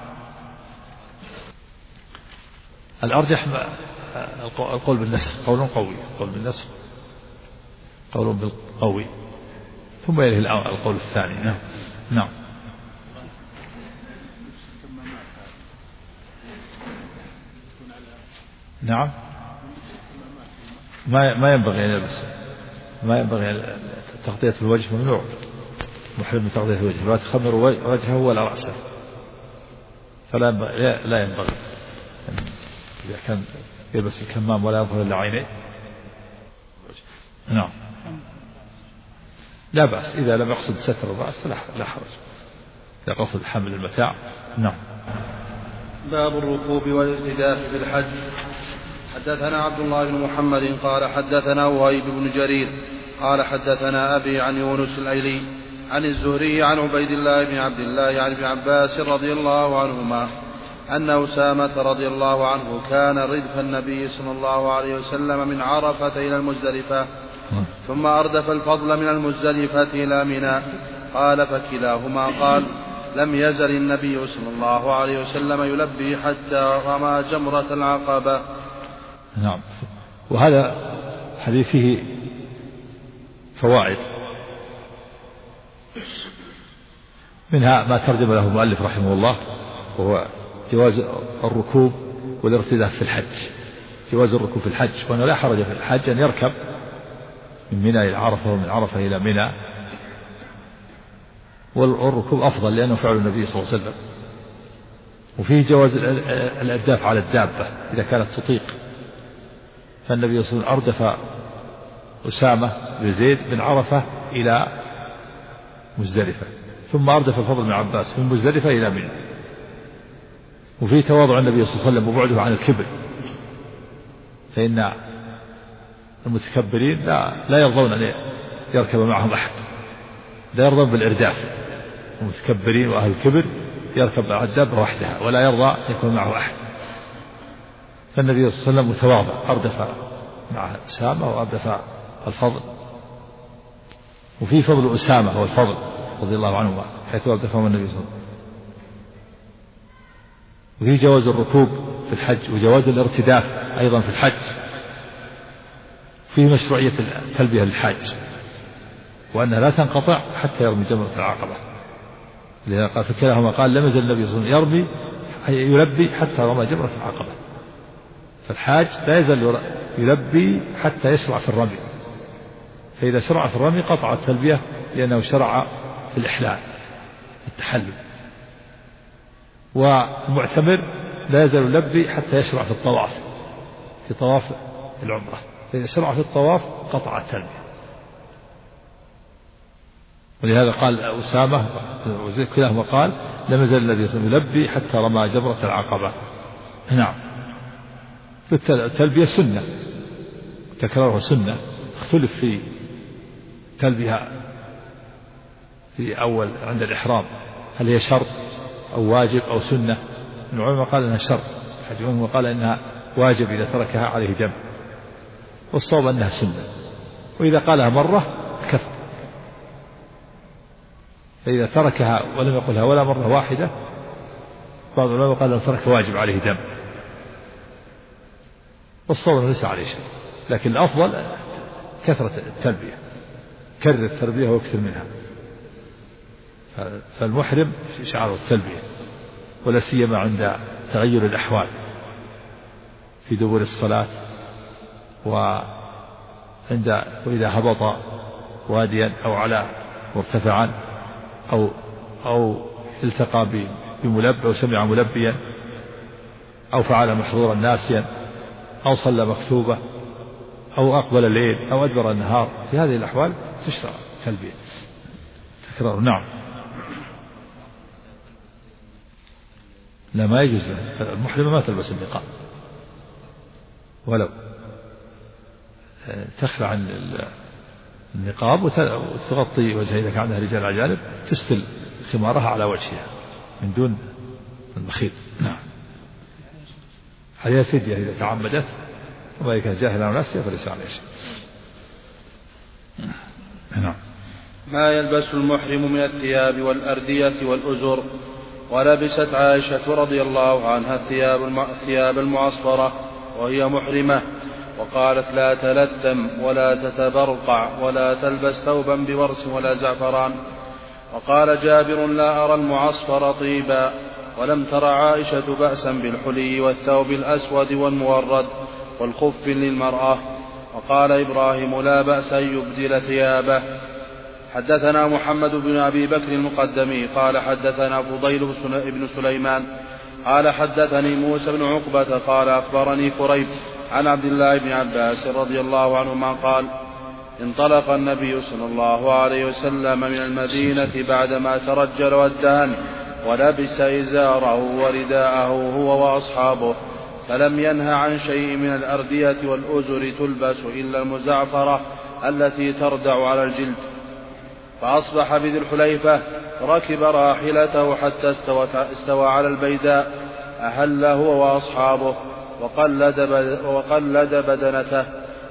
الأرجح القول بالنسخ، قول قوي، قول بالنسخ قول بالقوي، ثم يليه القول الثاني. نعم نعم ما ينبغي أن يلبس، ما ينبغي تغطية الوجه، ممنوع محرم من تغطية الوجه، لا تخمر وجهه ولا رأسه، لا ينبغي إذا كان يلبس الكمام ولا يظهر إلا عينيه نعم. لا بأس إذا لم يقصد ستر الرأس لا حرج إذا قصد حمل المتاع. نعم. باب الركوب والارتداف في الحج. حدثنا عبد الله بن محمد قال حدثنا وهيب بن جرير قال حدثنا أبي عن يونس الأيلي عن الزهري عن عبيد الله بن عبد الله عن ابن عباس رضي الله عنهما أن أسامة رضي الله عنه كان ردف النبي صلى الله عليه وسلم من عرفة إلى المزدلفة ثم أردف الفضل من المزدلفة إلى منى. قال فكلاهما قال لم يزل النبي صلى الله عليه وسلم يلبي حتى رمى جمرة العقبة. نعم. وهذا حديث فيه فوائد منها ما ترجم له المؤلف رحمه الله وهو جواز الركوب والارتداف في الحج. جواز الركوب في الحج وأنه لا حرج في الحج أن يركب من منى إلى عرفة ومن عرفة إلى منى، والركوب أفضل لأنه فعل النبي صلى الله عليه وسلم. وفيه جواز الإرداف على الدابة إذا كانت تطيق، فالنبي صلى الله عليه وسلم أردف أسامة بن زيد من عرفة إلى مزدلفة ثم أردف الفضل بن عباس من مزدلفة إلى منى. وفيه تواضع النبي صلى الله عليه وسلم وبعده عن الكبر، فإن المتكبرين لا يرضون أن يركب معهم أحد، لا يرضون بالإرداف. المتكبرين وأهل الكبر يركب على الدابة وحدها ولا يرضى يكون معه أحد. فالنبي صلى الله عليه وسلم متواضع أردف مع أسامة وأردف الفضل. وفي فضل أسامة والفضل رضي الله عنهما حيث أردفهم النبي صلى الله عليه وسلم. وفي جواز الركوب في الحج وجواز الارتداف أيضا في الحج. فيه مشروعية التلبية للحاج وأنها لا تنقطع حتى يرمي جمرة العقبة، لأن قال فكلاهما قال لم يزل النبي صلى الله عليه وسلم يلبي حتى رمى جمرة العقبة. فالحاج لا يزال يلبي حتى يشرع في الرمي، فإذا شرع في الرمي قطع التلبية لأنه شرع في الإحلال في التحلل. والمعتمر لا يزال يلبي حتى يشرع في الطواف في طواف العمرة، فإذا شرع في الطواف قطع التلبية. ولهذا قال أسامة كلاهما قال لم يزل النبي صلى الله عليه وسلم يلبي حتى رمى جمرة العقبة. نعم. التلبية سنة تكرارها سنة، اختلف في تلبية في أول عند الإحرام هل هي شرط أو واجب أو سنة. العلماء قال إنها شرط، الحديث قال إنها واجب إذا تركها عليه دم، والصواب أنها سنة، وإذا قالها مرة كفر. فإذا تركها ولم يقلها ولا مرة واحدة بعض العلماء قال لو ترك واجب عليه دم، والصواب ليس عليه شيء، لكن الأفضل كثرة التلبية، كرر التلبية واكثر منها. فالمحرم شعار التلبية، ولا سيما عند تغير الأحوال في دبر الصلاة وإذا هبط واديا أو على مرتفعا أو التقى بملبى أو سمع ملبيا أو فعل محظورا ناسيا أو صلى مكتوبة أو أقبل الليل أو أدبر النهار، في هذه الأحوال تشرع تلبية تكرار. نعم. لا ما يجوز، المحرمة ما تلبس النقاب ولو تخلع عن النقاب وتغطي وجهها إذا كان عندها رجال أجانب، تستل خمارها على وجهها من دون المخيط. نعم. عليها فدية إذا تعمدت، وما إذا كان جاهلا أو ناسيا فليس عليه شيء. نعم. ما يلبس المحرم من الثياب والأردية والأزر. ولبست عائشة رضي الله عنها الثياب المعصفرة وهي محرمة، وقالت لا تلثم ولا تتبرقع ولا تلبس ثوبا بورس ولا زعفران. وقال جابر لا أرى المعصفر طيبا، ولم تر عائشة بأسا بالحلي والثوب الأسود والمورد والخف للمرأة. وقال إبراهيم لا بأس أن يبدل ثيابه. حدثنا محمد بن أبي بكر المقدمي قال حدثنا فضيل بن سليمان قال حدثني موسى بن عقبة قال أخبرني كريب عن عبد الله بن عباس رضي الله عنهما قال انطلق النبي صلى الله عليه وسلم من المدينة بعدما ترجل وادهن ولبس إزاره ورداءه هو وأصحابه، فلم ينه عن شيء من الأردية والأزر تلبس إلا المزعفرة التي تردع على الجلد. فأصبح بذي الحليفة ركب راحلته حتى استوى على البيداء، أهل هو وأصحابه وقلد بدنته،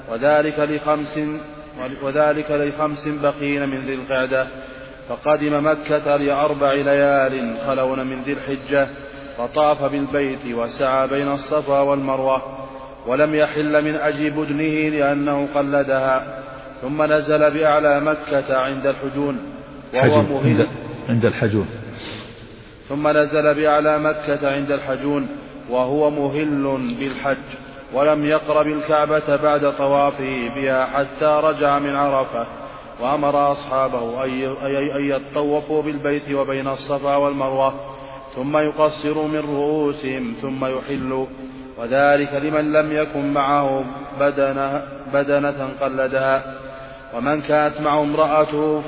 وذلك ل5 بقين من ذي القعدة. فقدم مكة ل4 ليال خلون من ذي الحجة، فطاف بالبيت وسعى بين الصفا والمروة، ولم يحل من أجل بدنه لأنه قلدها. ثم نزل بأعلى مكة عند الحجون وهو مهل عند الحجون ثم نزل بأعلى مكة عند الحجون وهو مهل بالحج، ولم يقرب الكعبة بعد طوافه بها حتى رجع من عرفة. وأمر أصحابه أن يطوفوا بالبيت وبين الصفا والمروة، ثم يقصروا من رؤوسهم ثم يحلوا، وذلك لمن لم يكن معه بدنة قلدها. ومن كانت معه امرأته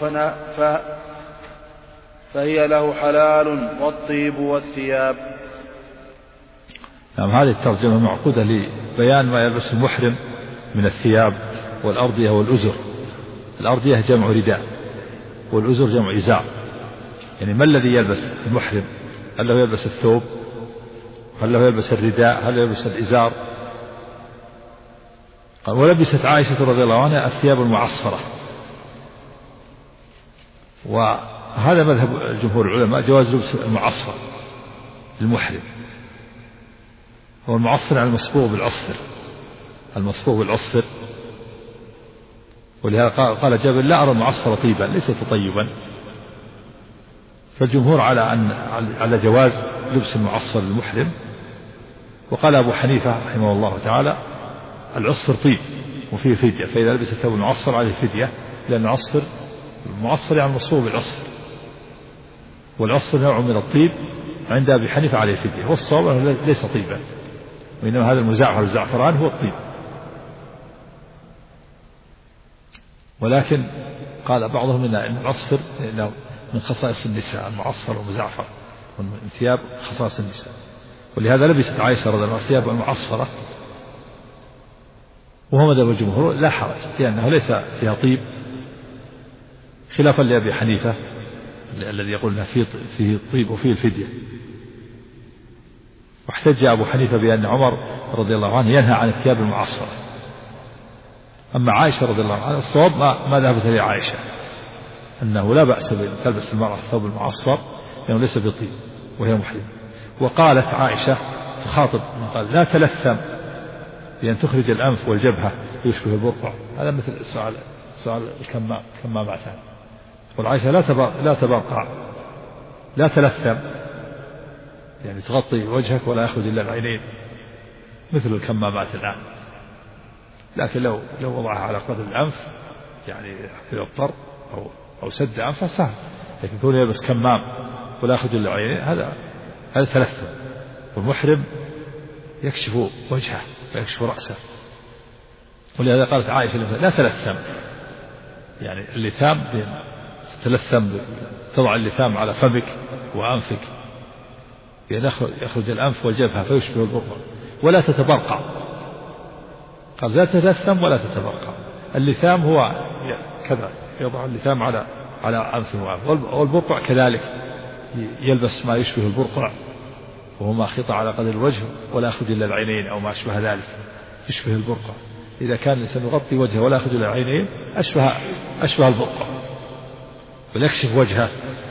فهي له حلال، والطيب والثياب. نعم، هذه الترجمة معقودة لبيان ما يلبس المحرم من الثياب والأردية والأزر. الأردية جمع رداء والأزر جمع إزار. يعني ما الذي يلبس المحرم؟ هل له يلبس الثوب؟ هل له يلبس الرداء؟ هل يلبس الإزار؟ ولبست عائشة رضي الله عنها الثياب المعصفرة. وهذا مذهب جمهور العلماء، جواز لبس المعصفر للمحرم. هو المعصفر على المصبوغ بالعصفر، المصبوغ بالعصفر. ولهذا قال جابر: لا أرى المعصفر طيبا، ليس تطيبا. فالجمهور على جواز لبس المعصفر للمحرم. وقال أبو حنيفة رحمه الله تعالى: العصفر طيب وفيه فدية، فإذا لبس الثوب المعصفر عليه فدية، لأن المعصفر يعني المصبوغ بالعصفر، والعصفر نوع من الطيب عند أبي حنيفة عليه فدية. والصواب أنه ليس طيبا، وإنما هذا المزعفر الزعفران هو الطيب. ولكن قال بعضهم إن العصفر إنه من خصائص النساء، المعصفر والمزعفر من ثياب خصائص النساء. ولهذا لبست عائشة رضي الله عنها ثياب المعصفرة، وهو مذهب الجمهور لا حرج، لأنه ليس فيها طيب، خلافا لأبي حنيفة الذي يقول أنه فيه طيب وفيه الفدية. واحتج أبو حنيفة بأن عمر رضي الله عنه ينهى عن الثياب المعصفرة. أما عائشة رضي الله عنها الصواب ما ذهبت إليه عائشة، أنه لا بأس تلبس المرأة الثوب المعصفر لأنه ليس بطيب وهي محرمة. وقالت عائشة تخاطب من قال: لا تلثم بأن تخرج الأنف والجبهة يشبه البرقع. هذا مثل سؤال الكمامتان. والعائشة لا تبرقع، لا تلثم، يعني تغطي وجهك ولا يخرج إلا العينين مثل الكمامات الآن. لكن لو وضعها على قدر الأنف، يعني في الطر أو سد أنفه سهل، لكن كون يلبس كمام ولا يخرج إلا العينين هذا تلثم. والمحرم يكشف وجهه ويكشف رأسه. ولهذا قالت عائشة: لا تلثم، يعني اللثام تلثم، تضع اللثام على فمك وأنفك، يعني يخرج الأنف والجبهة فيشبه البرقع. ولا تتبرقع، قال: لا تلثم ولا تتبرقع. اللثام هو كذا، يضع اللثام على أنفه وأنفه. والبرقع كذلك يلبس ما يشبه البرقع، وهو ما خيط على قدر الوجه ولا يخرج إلا العينين أو ما أشبه ذلك، يشبه البرقع. إذا كان الإنسان يغطي وجهه ولا يخرج إلا العينين أشبه البرقع، ويكشف وجهه.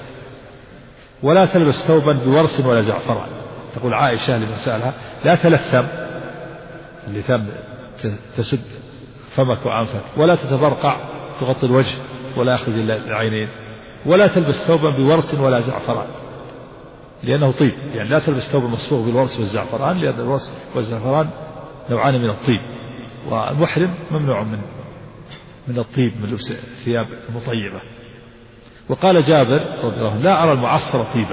ولا تلبس ثوبا بورس ولا زعفران. تقول عائشة لمن سألها: لا تلثم، اللثام تسد فمك وأنفك، ولا تتبرقع تغطي الوجه ولا يخرج إلا العينين، ولا تلبس ثوبا بورس ولا زعفران لأنه طيب. يعني لا تلبس ثوب مصفوغ بالورس والزعفران، لأن الورس والزعفران نوعان من الطيب، والمحرم ممنوع من الطيب، من لبس الثياب المطيبة. وقال جابر رضي الله عنه: لا أرى المعصفر طيبا،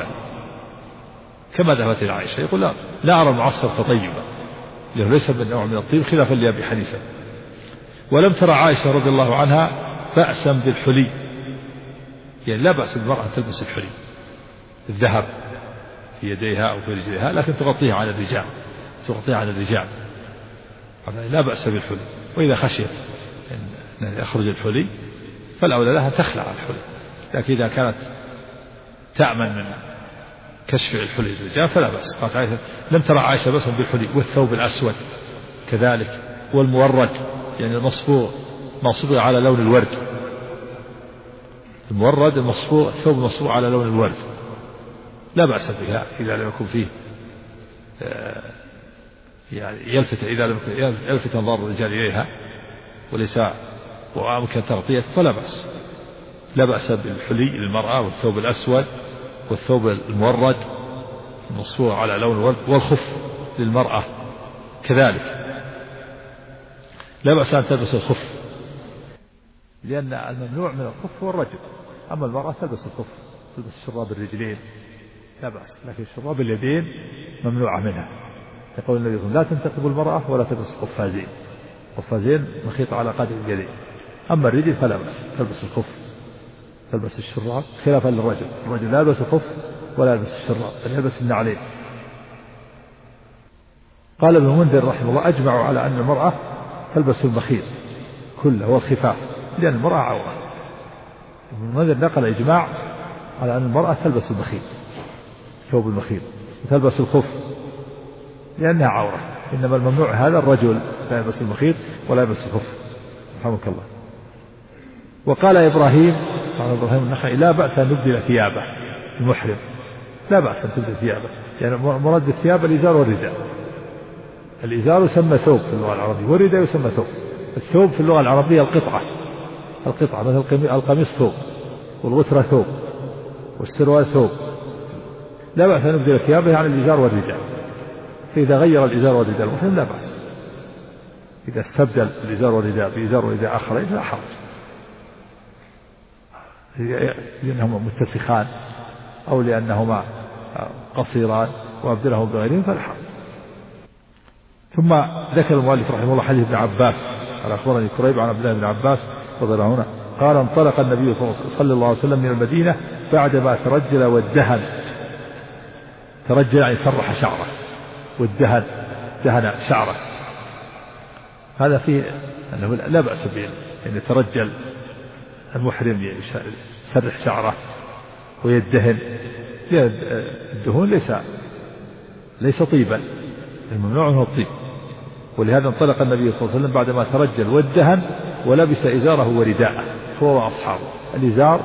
كما ذهبت إلى عائشة. يقول: لا أرى المعصفر طيبا، لأنه ليس من نوع من الطيب، خلافا لأبي حنيفة. ولم ترى عائشة رضي الله عنها بأسا بالحلي، يعني لا بأس بالمرأة أن تلبس الحلي الذهب في يديها أو في رجليها، لكن تغطيها على الرجال، لا بأس بالحلي. وإذا خشيت أن يخرج الحلي فالأولى لها تخلع الحلي، لكن إذا كانت تأمن من كشف الحلي للرجال فلا بأس. قالت عائشة لم ترى عائشة بأسا بالحلي والثوب الأسود كذلك والمورد، يعني مصبوغ على لون الورد، المورد المصبوغ، الثوب المصبوغ على لون الورد لا بأس بها إذا لم يكن فيه يعني يلفت أنظار الرجال إليها وليس وأمكن تغطية فلا بأس. لا بأس بالحلي للمرأة والثوب الأسود والثوب المورد المصبوغ على لون الورد، والخف للمرأة كذلك لا بأس أن تلبس الخف، لأن الممنوع من الخف هو الرجل، أما المرأة تلبس الخف، تلبس شراب الرجلين لا بأس، لكن شراب اليدين ممنوعة منها. يقول النبي صلى الله عليه وسلم لا تنتقب المرأة ولا تلبس قفازين مخيط على قدر اليدين، أما الرجل فلا بأس تلبس الخف، تلبس الشراب، خلافا للرجل، الرجل لا يلبس الخف ولا يلبس الشراب بل يلبس النعلين. قال ابن المنذر رحمه الله أجمعوا على أن المرأة تلبس المخيط كله والخفاف لأن المرأة عورة. ابن المنذر نقل إجماع على أن المرأة تلبس المخيط، ثوب المخيط، وتلبس الخف لأنها عورة، إنما الممنوع هذا الرجل لا يلبس المخيط ولا يلبس الخف رحمك الله. وقال إبراهيم النخعي لا بأس أن نبدل ثيابه المحرم، لا بأس أن تبدل ثيابه، يعني مراد بالثياب الإزار والرداء. الإزار يسمى ثوب في اللغة العربية والرداء يسمى ثوب. الثوب في اللغة العربية القطعة مثل القميص ثوب والغترة ثوب والسروال ثوب. لا بأس أن نبدل ثيابه عن الإزار والرداء، فإذا غير الإزار والرداء المحرم لا بأس، إذا استبدل الإزار والرداء بإزار ورداء آخرين لا حرج، لأنهما متسخان أو لأنهما قصيران وأبدلهم بغيرهم فلا حرج. ثم ذكر المؤلف رحمه الله حديث ابن عباس قال أخبرني كريب عن عبد الله بن عباس رضي الله عنه قال انطلق النبي صلى الله عليه وسلم من المدينة بعدما ترجل وادهن، ترجل يعني سرح شعره، والدهن دهن شعره، هذا فيه أنه لا بأس به أن يترجل المحرم يسرح شعره ويدهن، لأن الدهون ليس طيبا، الممنوع منه الطيب. ولهذا انطلق النبي صلى الله عليه وسلم بعدما ترجل وادهن ولبس إزاره ورداءه هو وأصحابه. الإزار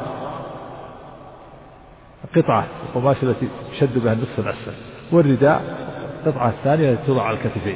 قطعة القماش التي يشد بها النصف الأسفل، والرداء القطعة الثانية التي توضع على الكتفين.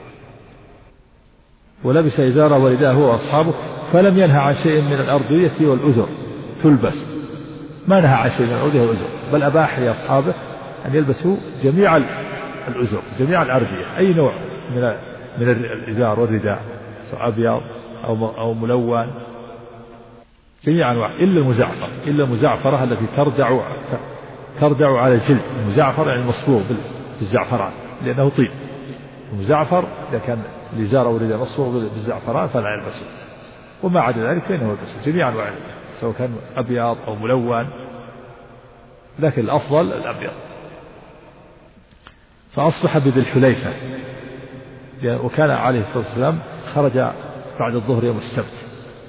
ولبس إزاره ورداءه هو وأصحابه فلم ينهى عن شيء من الأردية والأزر تلبس، ما نهى عن شيء من الأردية والأزر، بل أباح لأصحابه أن يلبسوا جميع الأزر جميع الأردية، أي نوع من الإزار والرداء سواء أبيض أو ملون، جميع أنواع إلا المزعفرة التي تردع على الجلد. المزعفر يعني مصبوغ بالزعفران لأنه طيب، المزعفر إذا كان الإزار أو الرداء مصبوغ بالزعفران فلا يلبسه، وما عدا ذلك فإنه يلبسه جميع أنواع سواء كان أبيض أو ملون، لكن الأفضل الأبيض. فأصبح بذي الحليفة، وكان عليه الصلاة والسلام خرج بعد الظهر يوم السبت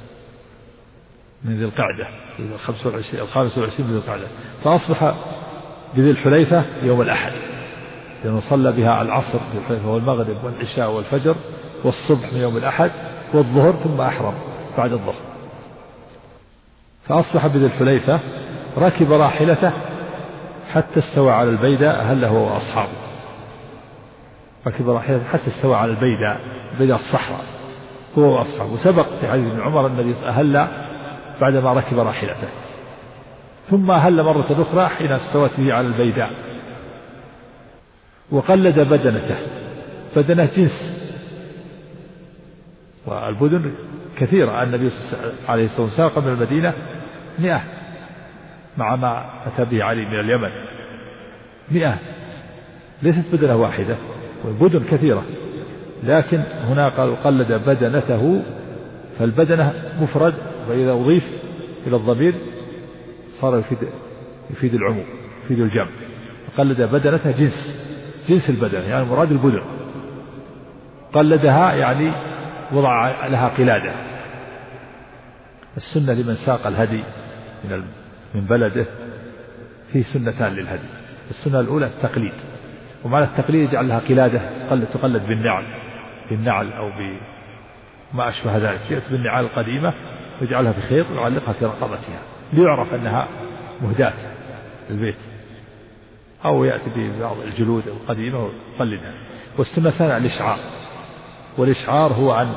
من ذي القعدة 25 من ذي القعدة، فأصبح بذي الحليفة يوم الأحد، لأنه صلى بها العصر في الحليفة والمغرب والعشاء والفجر والصبح من يوم الأحد والظهر، ثم أحرم بعد الظهر. فأصبح بذي الحليفة ركب راحلته حتى استوى على البيداء أهله هو وأصحابه، ركب راحلته حتى استوى على البيداء الصحراء هو وأصحابه. سبق في حديث ابن عمر النبي أهل بعدما ركب راحلته، ثم أهل مرة أخرى حين استوت به على البيداء، وقلد بدنة جنس، والبدن كثيرة. النبي عليه الصلاة والسلام قبل المدينة 100 مع ما أتى به علي من اليمن، 100 ليست بدنة واحدة، والبدن كثيرة، لكن هنا قال قلد بدنته، فالبدنة مفرد فإذا أضيف إلى الضمير صار يفيد العموم، يفيد الجمع. قلد بدنتها جنس البدن، يعني مراد البدن. قلدها يعني وضع لها قلادة. السنة لمن ساق الهدي من بلده فيه سنتان للهدي. السنة الأولى التقليد، ومعنى التقليد يجعل لها قلادة تقلد بالنعل أو بما أشبه ذلك. يأتي بالنعال القديمة ويجعلها في خيط ويعلقها في رقبتها ليعرف أنها مهداة البيت، أو يأتي ببعض الجلود القديمة ويقلدها. والسنة الثانية الإشعار، والإشعار هو أن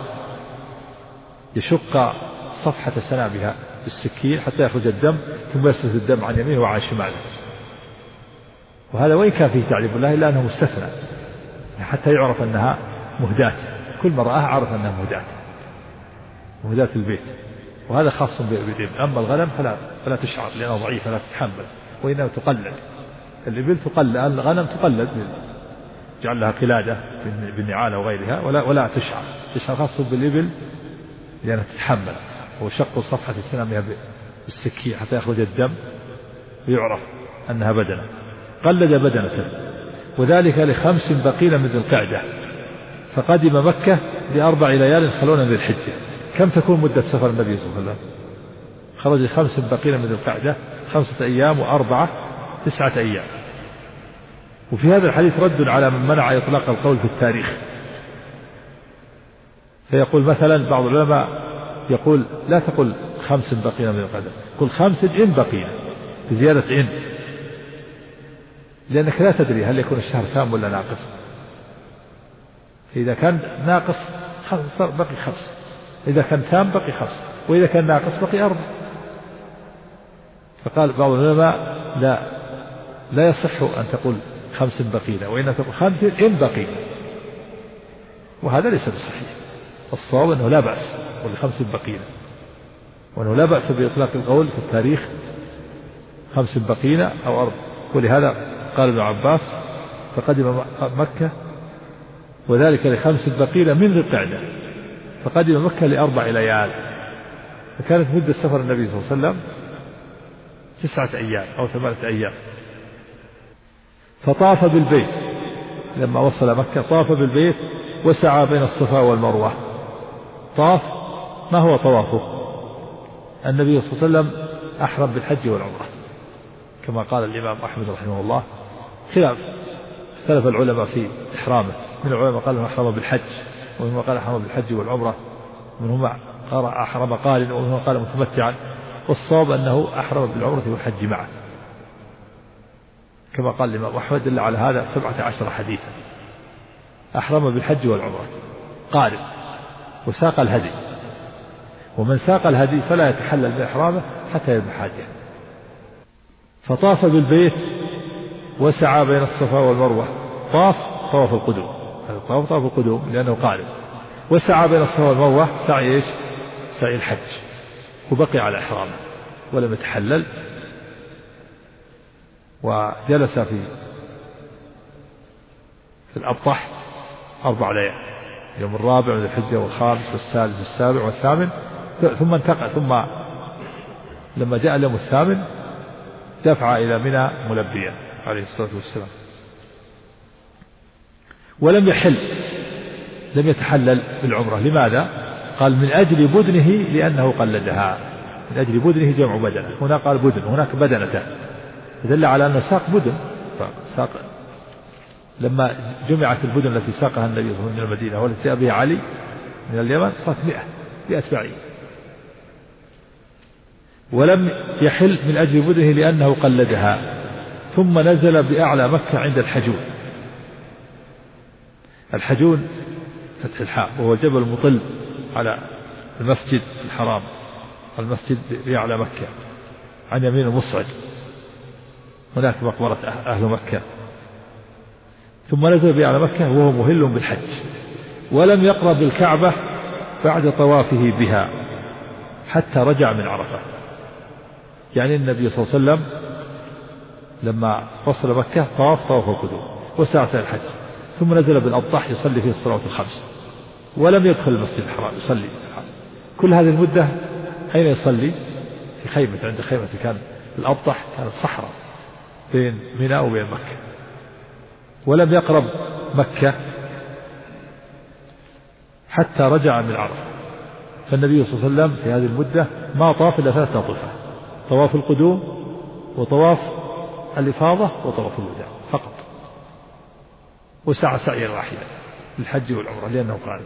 يشق صفحة سنامها بالسكين حتى يخرج الدم، ثم يسلط الدم عن يمينه وعن شماله. وهذا وإن كان فيه تعليم الله إلا أنه مستثنى حتى يعرف أنها مهداة. كل من رآها عرف أنها مهداة البيت. وهذا خاص بالإبل. أما الغنم فلا تشعر لأنها ضعيفة لا تتحمل، وإنما تقلد. الإبل تقلد، الغنم تقلد، جعل لها قلادة بالنعالة وغيرها، ولا تشعر خاص بالإبل لأنها تتحمل. وشق صفحة سنامها بالسكين حتى يخرج الدم ويعرف أنها بدنة. قلد بدنة، وذلك ل5 بقين من ذي القعدة، فقدم مكة ل4 ليال خلونا من الحجة. كم تكون مدة سفر النبي صلى الله عليه وسلم؟ خرج 5 بقين من ذي القعدة 5 أيام و4 9 أيام. وفي هذا الحديث رد على من منع إطلاق القول في التاريخ. فيقول مثلا بعض العلماء يقول لا تقل 5 بقين من القعدة، قل 5 إن بقين بزيادة إن، لأنك لا تدري هل يكون الشهر تام ولا ناقص. إذا كان ناقص بقي 5، إذا كان تام بقي 5، وإذا كان ناقص بقي 4. فقال بعض العلماء لا يصح أن تقول 5 بقينا، وإن تقول 5 إن بقي، وهذا ليس بصحيح. الصواب أنه لا بأس قل 5 بقينا، وأنه لا بأس بإطلاق القول في التاريخ 5 بقينا أو 4. ولهذا قال ابن عباس فقدم مكة وذلك ل5 بقينا من ذي القعدة، فقدم مكة ل4 ليال. فكانت مدة سفر النبي صلى الله عليه وسلم 9 أيام أو 8 أيام. فطاف بالبيت لما وصل مكة، طاف بالبيت وسعى بين الصفا والمروة. طاف، ما هو طوافه؟ النبي صلى الله عليه وسلم أحرم بالحج والعمرة كما قال الإمام أحمد رحمه الله. اختلف العلماء في إحرامه، من العلماء قال أنه أحرم بالحج، ومنهم قال أحرم بالحج والعمرة، ومنهم قال أحرم قارن، ومنهم قال متمتعا. والصواب أنه أحرم بالعمرة والحج معا كما قال الإمام أحمد. دل على هذا 17 حديثا. أحرم بالحج والعمرة قارن وساق الهدي، ومن ساق الهدي فلا يتحلل بإحرامه حتى يذبح هديه. فطاف بالبيت وسعى بين الصفا والمروة. طواف القدوم، طواف القدوم لأنه قارن. وسعى بين الصفا والمروة سعي الحج، وبقي على إحرامه ولم يتحلل. وجلس في الأبطح 4 ليال، يوم الرابع من الحجة والخامس والسادس والسابع والثامن، ثم انتقل. ثم لما جاء اليوم الثامن دفع إلى منى ملبيا عليه الصلاة والسلام. ولم يتحلل بالعمرة. لماذا؟ قال من أجل بدنه لأنه قلدها. من أجل بدنه جمع بدنة، هنا قال بدن، هناك بدنة، دل على أنه ساق بدن. لما جمعت البدن التي ساقها النبي صلى الله عليه وسلم من المدينة والتي أبيها علي من اليمن صارت 100 بعير. ولم يحل من أجل بدنه لأنه قلدها. ثم نزل بأعلى مكة عند الحجون فتح الحاء، وهو جبل مطل على المسجد الحرام، المسجد بأعلى مكة عن يمين المصعد، هناك مقبرة أهل مكة. ثم نزل بأعلى مكة وهو مهل بالحج، ولم يقرب الكعبة بعد طوافه بها حتى رجع من عرفة. يعني النبي صلى الله عليه وسلم لما وصل مكة طاف القدوم وسعى الحج، ثم نزل بالأبطح يصلي فيه الصلوات الخمس، ولم يدخل المسجد الحرام يصلي. كل هذه المدة أين يصلي؟ في خيمة، عند خيمة كان الأبطح كانت صحراء بين منى وبين مكة، ولم يقرب مكة حتى رجع من عرفة. فالنبي صلى الله عليه وسلم في هذه المدة ما طاف إلا 3 أطوفة: طواف القدوم وطواف الإفاضة وطواف الوداع فقط، وسعى سعيا واحدا للحج والعمرة لأنه قال.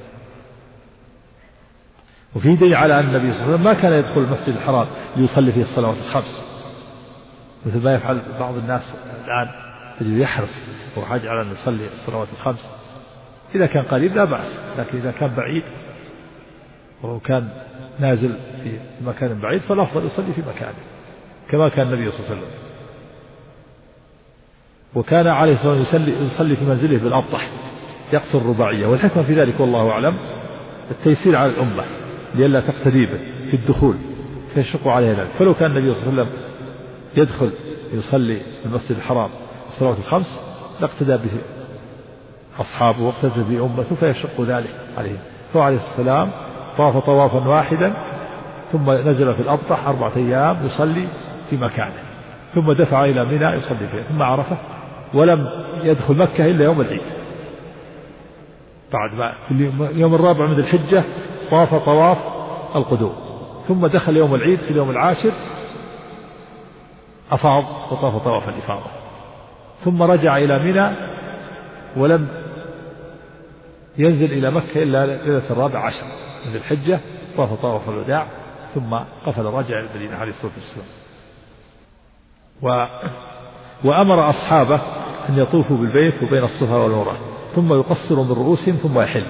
وفي دليل على أن النبي صلى الله عليه وسلم ما كان يدخل المسجد الحرام ليصلي فيه الصلوات الخمس مثل ما يفعل بعض الناس الآن، تجد يحرص هو حاج على أن يصلي الصلوات الخمس. إذا كان قريب لا بأس، لكن إذا كان بعيد وهو كان نازل في مكان بعيد فالأفضل يصلي في مكانه كما كان النبي صلى الله عليه وسلم. وكان عليه الصلاة والسلام يصلي في منزله بالأبطح يقصر الرباعية، والحكمة في ذلك والله أعلم التيسير على الأمة لئلا تقتدي به في الدخول فيشق عليها ذلك. فلو كان النبي صلى الله عليه وسلم يدخل يصلي في المسجد الحرام الصلوات الخمس لاقتدى به أصحابه واقتدى به أمته فيشق ذلك عليهم. فعليه السلام طاف طوافا واحدا ثم نزل في الأبطح 4 أيام يصلي في مكانه، ثم دفع إلى منى يصلي فيها، ثم عرفه، ولم يدخل مكة إلا يوم العيد. بعد ما في اليوم الرابع من الحجة طاف طواف القدوم، ثم دخل يوم العيد في اليوم العاشر أفاض وطاف طواف الإفاضة، ثم رجع إلى منى ولم ينزل إلى مكة إلا ليلة 14 من الحجة، طاف طواف الوداع ثم قفل رجع إلى المدينة عليه الصلاة والسلام. وأمر أصحابه أن يطوفوا بالبيت وبين الصفا والمروة ثم يقصروا من رؤوسهم ثم يحل.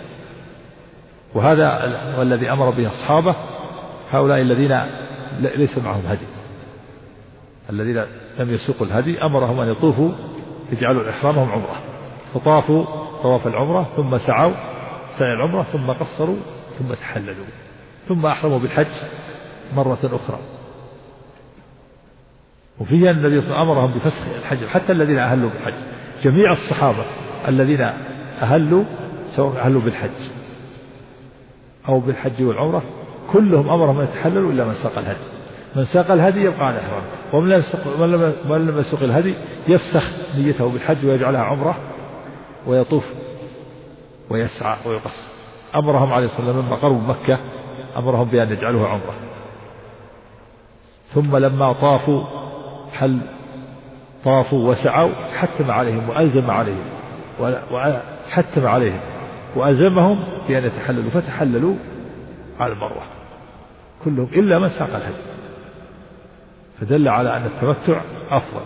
وهذا والذي أمر به أصحابه هؤلاء الذين ليس معهم هدي، الذين لم يسوقوا الهدي أمرهم أن يطوفوا يجعلوا إحرامهم عمرة، فطافوا طواف العمرة ثم سعوا سعي العمرة ثم قصروا ثم تحللوا ثم أحرموا بالحج مرة أخرى. وفيها النبي صلى الله عليه وسلم أمرهم بفسخ الحج حتى الذين أهلوا بالحج. جميع الصحابة الذين أهلوا سواء أهلوا بالحج أو بالحج والعمرة كلهم أمرهم أن يتحللوا إلا من ساق الهدي. من ساق الهدي يبقى على إحرام، ومن لم يسوق الهدي يفسخ نيته بالحج ويجعلها عمرة ويطوف ويسعى ويقصر. أمرهم عليه الصلاة والسلام لما قربوا مكة أمرهم بأن يجعلوها عمرة. ثم لما طافوا وسعوا حتم عليهم وألزم عليهم وحتم عليهم وألزمهم بأن يتحللوا فتحللوا على المروة كلهم إلا من ساق الهدي، فدل على أن التمتع أفضل.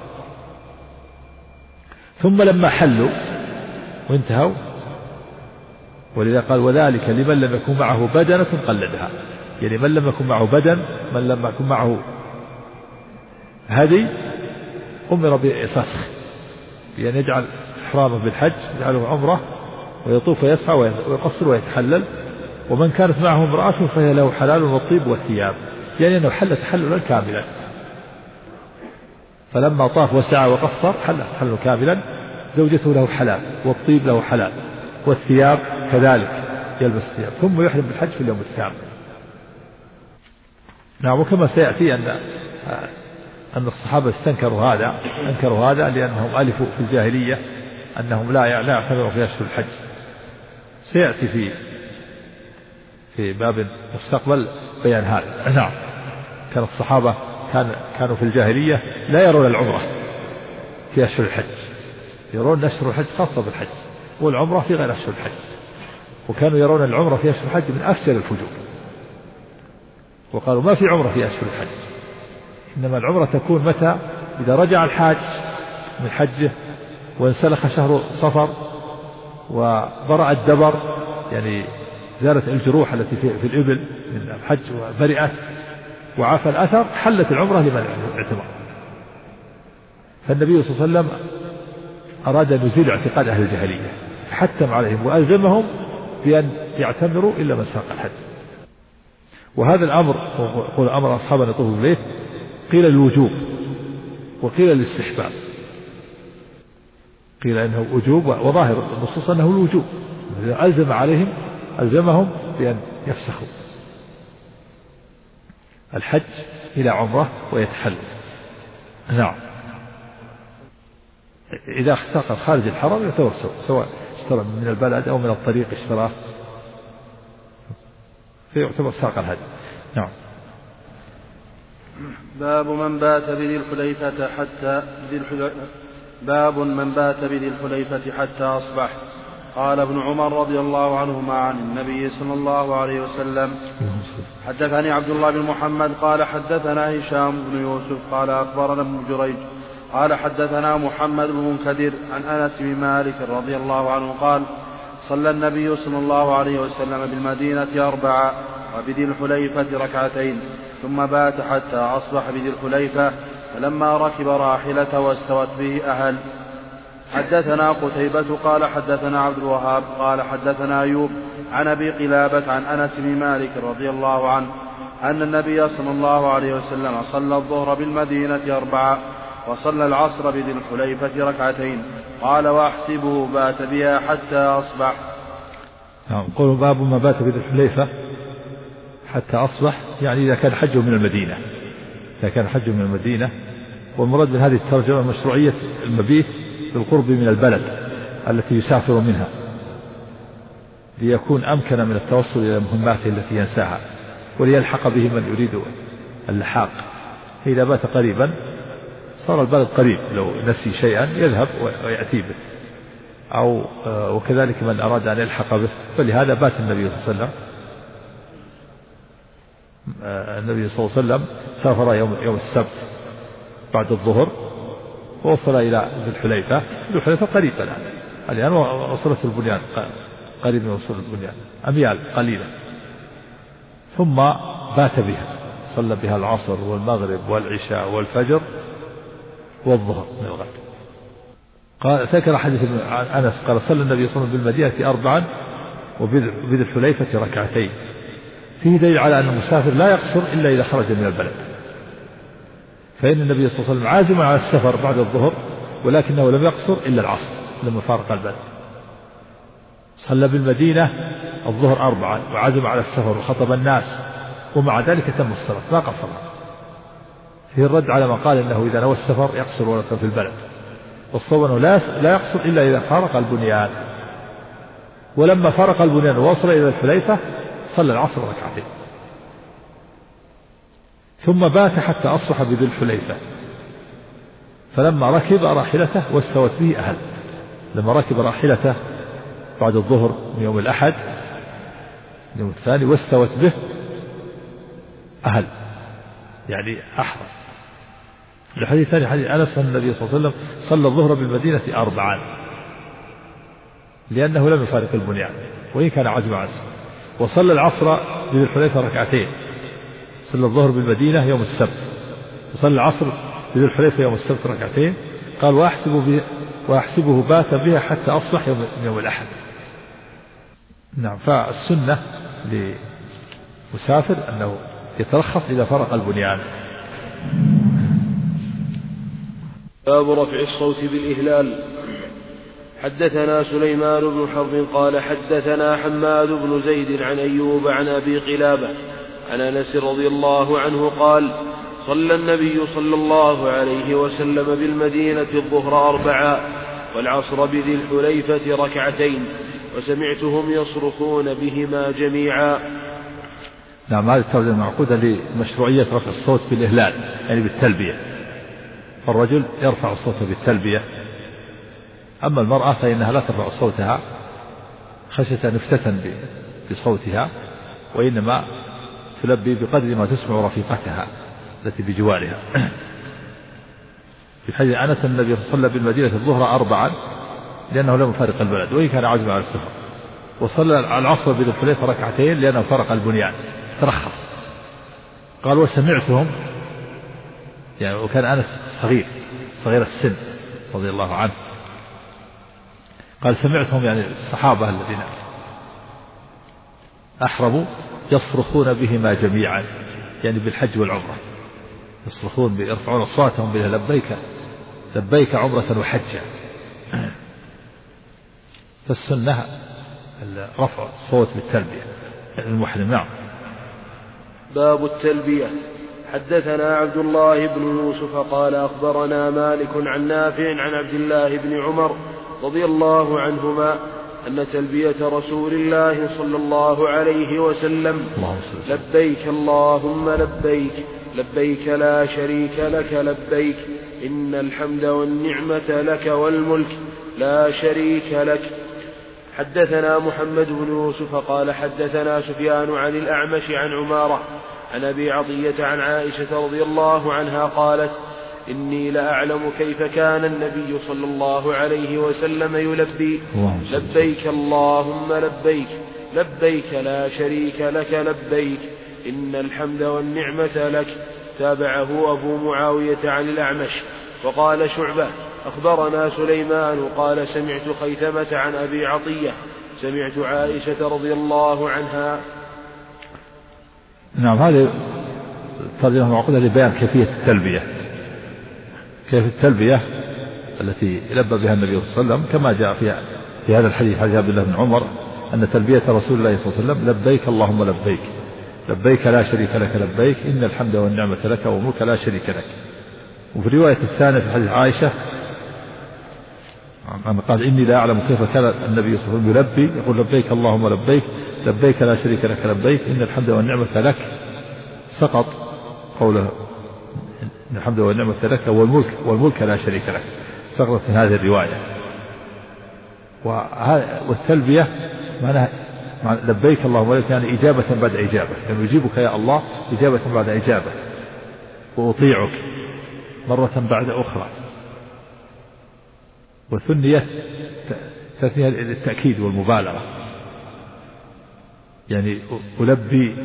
ثم لما حلوا وانتهوا، ولذا قال وذلك لمن لم يكن معه بدنة قلدها، يعني من لم يكن معه بدن، من لم يكن معه هدي أمر بالفسخ بأن يجعل إحرامه بالحج يجعله عمرة ويطوف ويسعى ويقصر ويتحلل. ومن كانت معه امرأة فهي له حلال والطيب والثياب، يعني أنه حل تحللا كاملا. فلما طاف وسعى وقصر حل تحللا كاملا، زوجته له حلال والطيب له حلال والثياب كذلك يلبس الثياب، ثم يحرم بالحج في اليوم الثامن. نعم. وكما سيأتي أن الصحابة أنكروا هذا لأنهم ألفوا في الجاهلية أنهم لا يعتبروا في أشهر الحج. سيأتي في باب مستقبل بيان هذا. نعم. كان الصحابة كانوا في الجاهلية لا يرون العمرة في أشهر الحج، يرون أشهر الحج خاصة بالحج والعمرة في غير أشهر الحج، وكانوا يرون العمرة في أشهر الحج من أفجر الفجور، وقالوا ما في عمرة في أشهر الحج، إنما العمرة تكون متى؟ إذا رجع الحاج من حجه وانسلخ شهر صفر وبرأ الدبر، يعني زالت الجروح التي في الإبل من الحج وبرئت وعاف الأثر، حلت العمرة لمن اعتمر. فالنبي صلى الله عليه وسلم أراد أن يزيل اعتقاد أهل الجاهلية فحتم عليهم وألزمهم بأن يعتمروا إلا من ساق الحج. وهذا الأمر قول أمر أصحابنا يطوفوا بالبيت قيل للوجوب وقيل للاستحباب، قيل إنه وجوب وظاهر النصوص أنه الوجوب، ألزمهم بأن يفسخوا. الحج إلى عمرة ويتحلل. نعم. إذا سافر خارج الحرم يعتبر سواء اشترى من البلد أو من الطريق اشتراه فيعتبر ساق الهدي. نعم. باب من بات بذي الحليفة حتى أصبح. قال ابن عمر رضي الله عنهما عن النبي صلى الله عليه وسلم: حدثني عبد الله بن محمد قال حدثنا هشام بن يوسف قال أخبرنا ابن جريج قال حدثنا محمد بن منكدر عن أنس بن مالك رضي الله عنه قال: صلى النبي صلى الله عليه وسلم بالمدينة 4 وبذي الحليفة 2 ثم بات حتى أصبح بذي الحليفة، فلما ركب راحلته واستوت به أهل. حدثنا قتيبة قال حدثنا عبد الوهاب قال حدثنا أيوب عن أبي قلابة عن أنس بن مالك رضي الله عنه أن النبي صلى الله عليه وسلم صلى الظهر بالمدينة 4 وصلى العصر بذي الحليفة 2 قال: وأحسبه بات بها حتى أصبح. قول باب ما بات بذي الحليفة حتى أصبح، يعني إذا كان حجه من المدينة، إذا كان حجه من المدينة. والمراد من هذه الترجمة مشروعية المبيت بالقرب من البلد التي يسافر منها ليكون أمكن من التوصل إلى مهماته التي ينساها وليلحق به من يريد اللحاق. إذا بات قريبا صار البلد قريب، لو نسي شيئا يذهب ويأتي به، أو وكذلك من أراد أن يلحق به. فلهذا بات النبي صلى الله عليه وسلم. النبي صلى الله عليه وسلم سافر يوم السبت بعد الظهر ووصل إلى ذي الحليفة. ذي الحليفة قريبا الآن وصلت البنيان، قريب من وصول البنيان، أميال قليلة. ثم بات بها، صلى بها العصر والمغرب والعشاء والفجر والظهر من الغد. قال ذكر حديث عن أنس قال: صلى النبي صلى الله عليه وسلم بالمدينة 4 وبذي الحليفة 2. فيه دليل على أن المسافر لا يقصر إلا إذا خرج من البلد، فإن النبي صلى الله عليه وسلم عازم على السفر بعد الظهر ولكنه لم يقصر إلا العصر لما فارق البلد. صلى بالمدينة الظهر 4 وعزم على السفر وخطب الناس ومع ذلك تم الصلاة ما قصر. فيه الرد على ما قال إنه إذا نوى السفر يقصر ولا في البلد، والصواب أنه لا يقصر إلا إذا فارق البنيان. ولما فارق البنيان ووصل إلى الحليفة صلى العصر 2 ثم بات حتى أصبح بذي الحليفة، فلما ركب راحلته واستوت به أهل. لما ركب راحلته بعد الظهر من يوم الأحد اليوم الثاني واستوت به أهل، يعني أحرم. الحديث الثاني حديث أنس أن النبي صلى الله عليه وسلم صلى الظهر بالمدينة 4 لأنه لم يفارق البنيان وإن كان عزم عزم. وصلى العصر بذي الحليفة 2. صلى الظهر بالمدينة يوم السبت وصلى العصر بذي الحليفة يوم السبت 2. قال: وأحسبه بات بها حتى أصبح يوم الأحد. نعم. فالسنة لمسافر أنه يترخص إذا فرق البنيان. باب رفع الصوت بالإهلال. حدثنا سليمان بن حرب قال حدثنا حماد بن زيد عن أيوب عن أبي قلابة عن أنس رضي الله عنه قال: صلى النبي صلى الله عليه وسلم بالمدينة الظهر 4 والعصر بذي الحليفة 2 وسمعتهم يصرخون بهما جميعا. نعم. هذه الترجمة معقودة لمشروعية رفع الصوت بالإهلال، يعني بالتلبية. فالرجل يرفع صوته بالتلبية، أما المرأة فإنها لا ترفع صوتها خشية أن يفتتن بصوتها، وإنما تلبي بقدر ما تسمع رفيقتها التي بجوارها. في حديث أنس النبي صلى بالمدينة الظهر 4 لأنه لم يفارق البلد وإن كان عازما على السفر، وصلى العصر بذي الحليفة 2 لأنه فرق البنيان ترخص. قال: وسمعتهم، يعني وكان أنس صغير السن رضي الله عنه. قال: سمعتهم يعني الصحابة الذين أحرموا يصرخون بهما جميعا، يعني بالحج والعمرة يصرخون يرفعون أصواتهم بها: لبيك لبيك عمرة وحجة. فالسنة رفع الصوت بالتلبية المحرم. نعم. باب التلبية. حدثنا عبد الله بن يوسف قال أخبرنا مالك عن نافع عن عبد الله بن عمر رضي الله عنهما أن تلبية رسول الله صلى الله عليه وسلم لبيك اللهم لبيك لبيك لا شريك لك لبيك إن الحمد والنعمة لك والملك لا شريك لك. حدثنا محمد بن يوسف قال حدثنا سفيان عن الأعمش عن عمارة عن أبي عطية عن عائشة رضي الله عنها قالت إني لأعلم كيف كان النبي صلى الله عليه وسلم يلبي لبيك اللهم لبيك لبيك لا شريك لك لبيك إن الحمد والنعمة لك. تابعه أبو معاوية عن الأعمش. وقال شعبة أخبرنا سليمان قال سمعت خيثمة عن أبي عطية سمعت عائشة رضي الله عنها. نعم، هذه الترجمة معقودة لبيان كيفية التلبية، كيف التلبية التي لبى بها النبي صلى الله عليه وسلم كما جاء في هذا الحديث حديث عبد الله بن عمر أن تلبية رسول الله صلى الله عليه وسلم لبيك اللهم لبيك لبيك لا شريك لك لبيك إن الحمد والنعمة لك والملك لا شريك لك. وفي الرواية الثانية في حديث عائشة قال إني لا أعلم كيف كان النبي صلى الله عليه وسلم يلبي يقول لبيك اللهم لبيك لبيك لا شريك لك لبيك إن الحمد والنعمة لك، سقط قوله إن الحمد والنعمة لك والملك لا شريك لك، سقطت في هذه الرواية. والتلبية معناها لبيك اللهم لبيك يعني إجابة بعد إجابة، يعني يجيبك يا الله إجابة بعد إجابة وأطيعك مرة بعد أخرى. وثنيت تثنية للتأكيد والمبالغة، يعني ألبي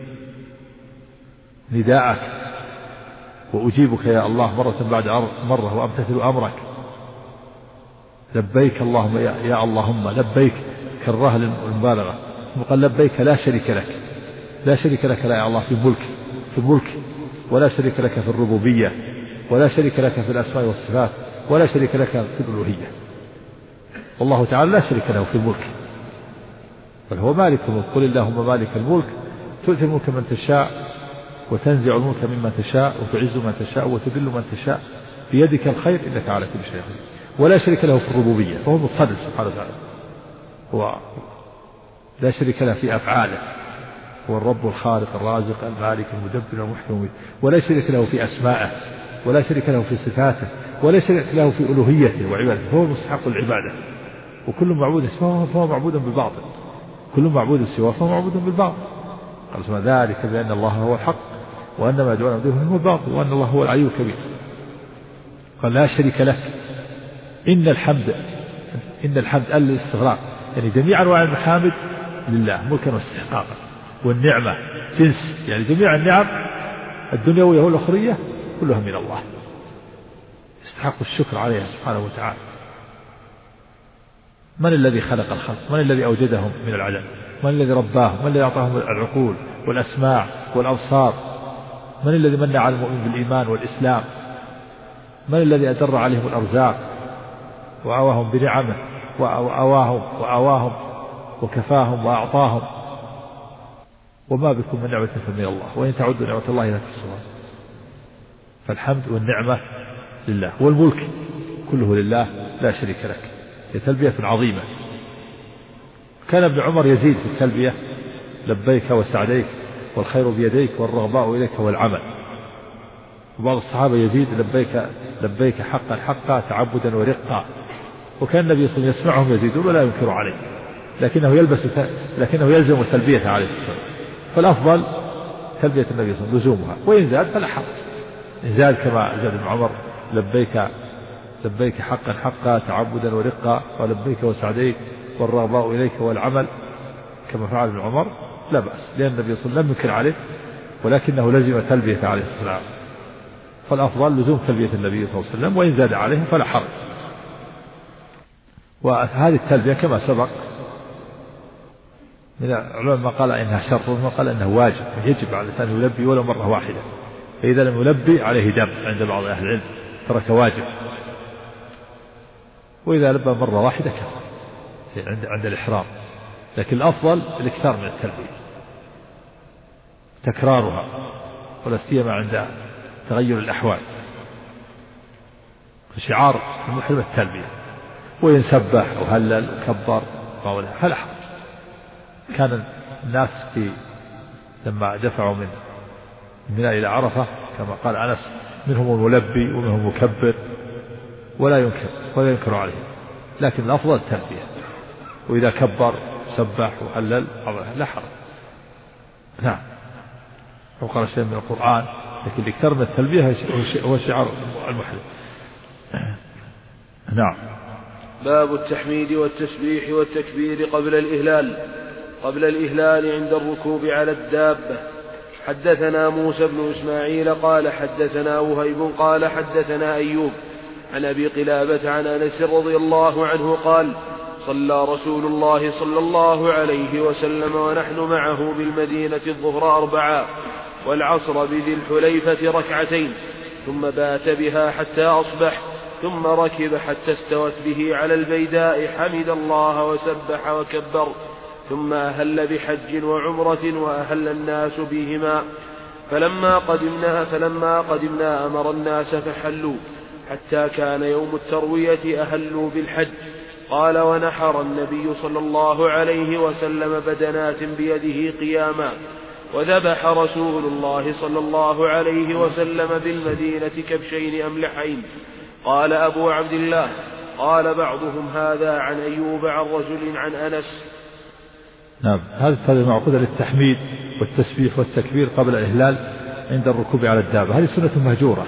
نداءك وأجيبك يا الله مرة بعد مرة وأمتثل أمرك. لبيك اللهم يا اللهم لبيك كرها للمبالغة. قال لبيك لا شريك لك لا شريك لك لا يا الله في الملك ولا شريك لك في الربوبية ولا شريك لك في الأسماء والصفات ولا شريك لك في الألوهية. والله تعالى لا شريك له في الملك بل هو مالك الملك. قل اللهم مالك الملك تؤتي الملك من تشاء وتنزع الملك ممن تشاء وتعز من تشاء وتذل من تشاء بيدك الخير إنك على كل شيء قدير. ولا شريك له في الربوبية فهو المتصرف سبحانه وتعالى، هو لا شريك له في أفعاله، هو الرب الخالق الرازق المالك المدبر المحكم. ولا شريك له في أسمائه ولا شريك له في صفاته ولا شريك له في ألوهيته وعبادته، فهو مستحق العبادة. وكل معبود فهو معبود بالباطل، كل معبود سواه فهو معبود بالباطل. قال سبحانه ذلك بأن الله هو الحق وأن ما يدعون من دونه هو الباطل وأن الله هو العلي الكبير. قال لا شريك لك. إن الحمد الاستغراق يعني جميع أنواع المحامد لله ملكا واستحقاقا، والنعمة جنس يعني جميع النعم الدنيوية والأخرية كلها من الله يستحق الشكر عليها سبحانه وتعالى. من الذي خلق الخلق؟ من الذي أوجدهم من العدم؟ من الذي رباهم؟ من الذي أعطاهم العقول والأسماع والأبصار؟ من الذي من على المؤمن بالإيمان والإسلام؟ من الذي أدر عليهم الأرزاق وأواهم بنعمه وأواهم وكفاهم وأعطاهم؟ وما بكم من نعمة فمن الله وإن تعدوا نعمة الله لا تحصوها. فالحمد والنعمة لله والملك كله لله لا شريك لك. هي تلبية عظيمة. كان ابن عمر يزيد في التلبية لبيك وسعديك والخير بيديك والرغباء إليك والعمل. وبعض الصحابة يزيد لبيك حقا حقا تعبدا ورقا. وكان النبي صلى الله عليه وسلم يسمعهم يزيدون ولا ينكر عليه، لكنه يلزم تلبية عليه الصلاة والسلام. فالأفضل تلبية النبي صلى الله عليه وسلم لزومها، وإن زاد فلا حرج. إن زاد كما زاد ابن عمر لبيك حقا حقا تعبدا ورقا ولبيك وسعديك والرغباء إليك والعمل كما فعل ابن عمر لا بأس، لأن النبي صلى الله عليه وسلم لم ينكر عليه ولكنه لزم تلبية عليه الصلاة والسلام. فالأفضل لزوم تلبية النبي صلى الله عليه وسلم، وإن زاد عليه فلا حرج. وهذه التلبية كما سبق من العلماء ما قال إنها شرط وما قال إنه واجب، يجب على الإنسان يلبي ولو مرة واحدة، فإذا لم يلبي عليه دم عند بعض أهل العلم ترك واجب، وإذا لبى مرة واحدة كفر عند الإحرام. لكن الأفضل الإكثار من التلبية، تكرارها ولا سيما عند تغير الأحوال. شعار المحرم التلبية، وإن سبح وهلل وكبر فلا حرج. كان الناس لما دفعوا من منى إلى عرفة كما قال أنس منهم الملبي ومنهم المكبر ولا ينكر عليه، لكن الأفضل التلبية، وإذا كبر سبح وهلل لا حرج. نعم، وقال شيء من القرآن، لكن الأكثر من التلبية هو شعار المحرم. نعم. باب التحميد والتسبيح والتكبير قبل الإهلال عند الركوب على الدابة. حدثنا موسى بن إسماعيل قال حدثنا وهيب قال حدثنا أيوب عن أبي قلابة عن أنس رضي الله عنه قال صلى رسول الله صلى الله عليه وسلم ونحن معه بالمدينة الظهر 4 والعصر بذي الحليفة 2 ثم بات بها حتى أصبح ثم ركب حتى استوت به على البيداء حمد الله وسبح وكبر ثم أهل بحج وعمرة وأهل الناس بهما. فلما قدمنا أمر الناس فحلوا حتى كان يوم التروية أهلوا بالحج. قال ونحر النبي صلى الله عليه وسلم بدنات بيده قياما، وذبح رسول الله صلى الله عليه وسلم بالمدينة كبشين أملحين. قال أبو عبد الله قال بعضهم هذا عن أيوب عن رجل عن أنس. نعم، هذه معقودة للتحميد والتسبيح والتكبير قبل الإهلال عند الركوب على الدابة. هذه سنة مهجورة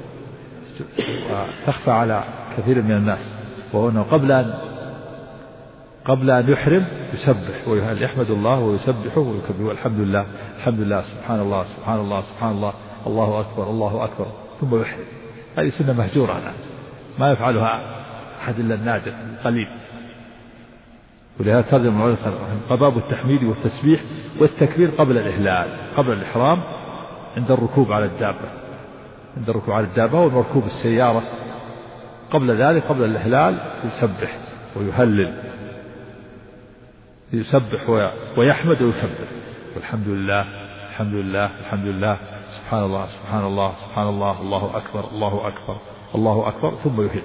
وتخفى على كثير من الناس، وهو أنه قبل أن يحرم يسبح ويحمد الله ويسبحه ويكبر الحمد لله الحمد لله سبحان الله سبحان الله سبحان الله الله أكبر الله أكبر ثم يحرم. هذه سنة مهجورة الآن ما يفعلها أحد إلا النادر القليل. ولهذا ترجم العلماء باب التحميد والتسبيح والتكبير قبل الإهلال، قبل الإحرام عند الركوب على الدابة، عند الركوب على الدابة والركوب السيارة. قبل ذلك قبل الإهلال يسبح ويهلل، يسبح ويحمد ويكبر والحمد لله الحمد لله الحمد لله سبحان الله سبحان الله سبحان الله الله أكبر الله أكبر الله أكبر ثم يهل،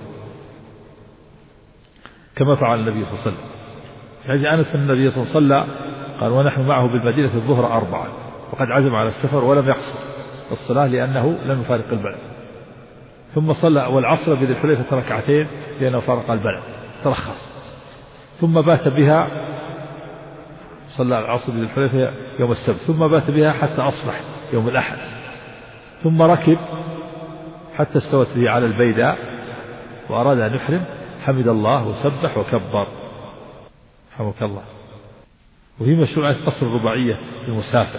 كما فعل النبي صلى الله عليه وسلم. يعني أنس النبي صلى الله عليه وسلم قال ونحن معه بالمدينة الظهر 4 وقد عزم على السفر ولم يقصر الصلاة لأنه لم يفارق البلد، ثم صلى والعصر بذي الحليفة 2 لأنه فارق البلد ترخص، ثم بات بها صلى العصر بذي الحليفة يوم السبت ثم بات بها حتى أصبح يوم الأحد، ثم ركب حتى استوت به على البيداء وأراد أن يحرم حمد الله وسبح وكبر. حمك الله. وفي مشروعية قصر الرباعية للمسافر،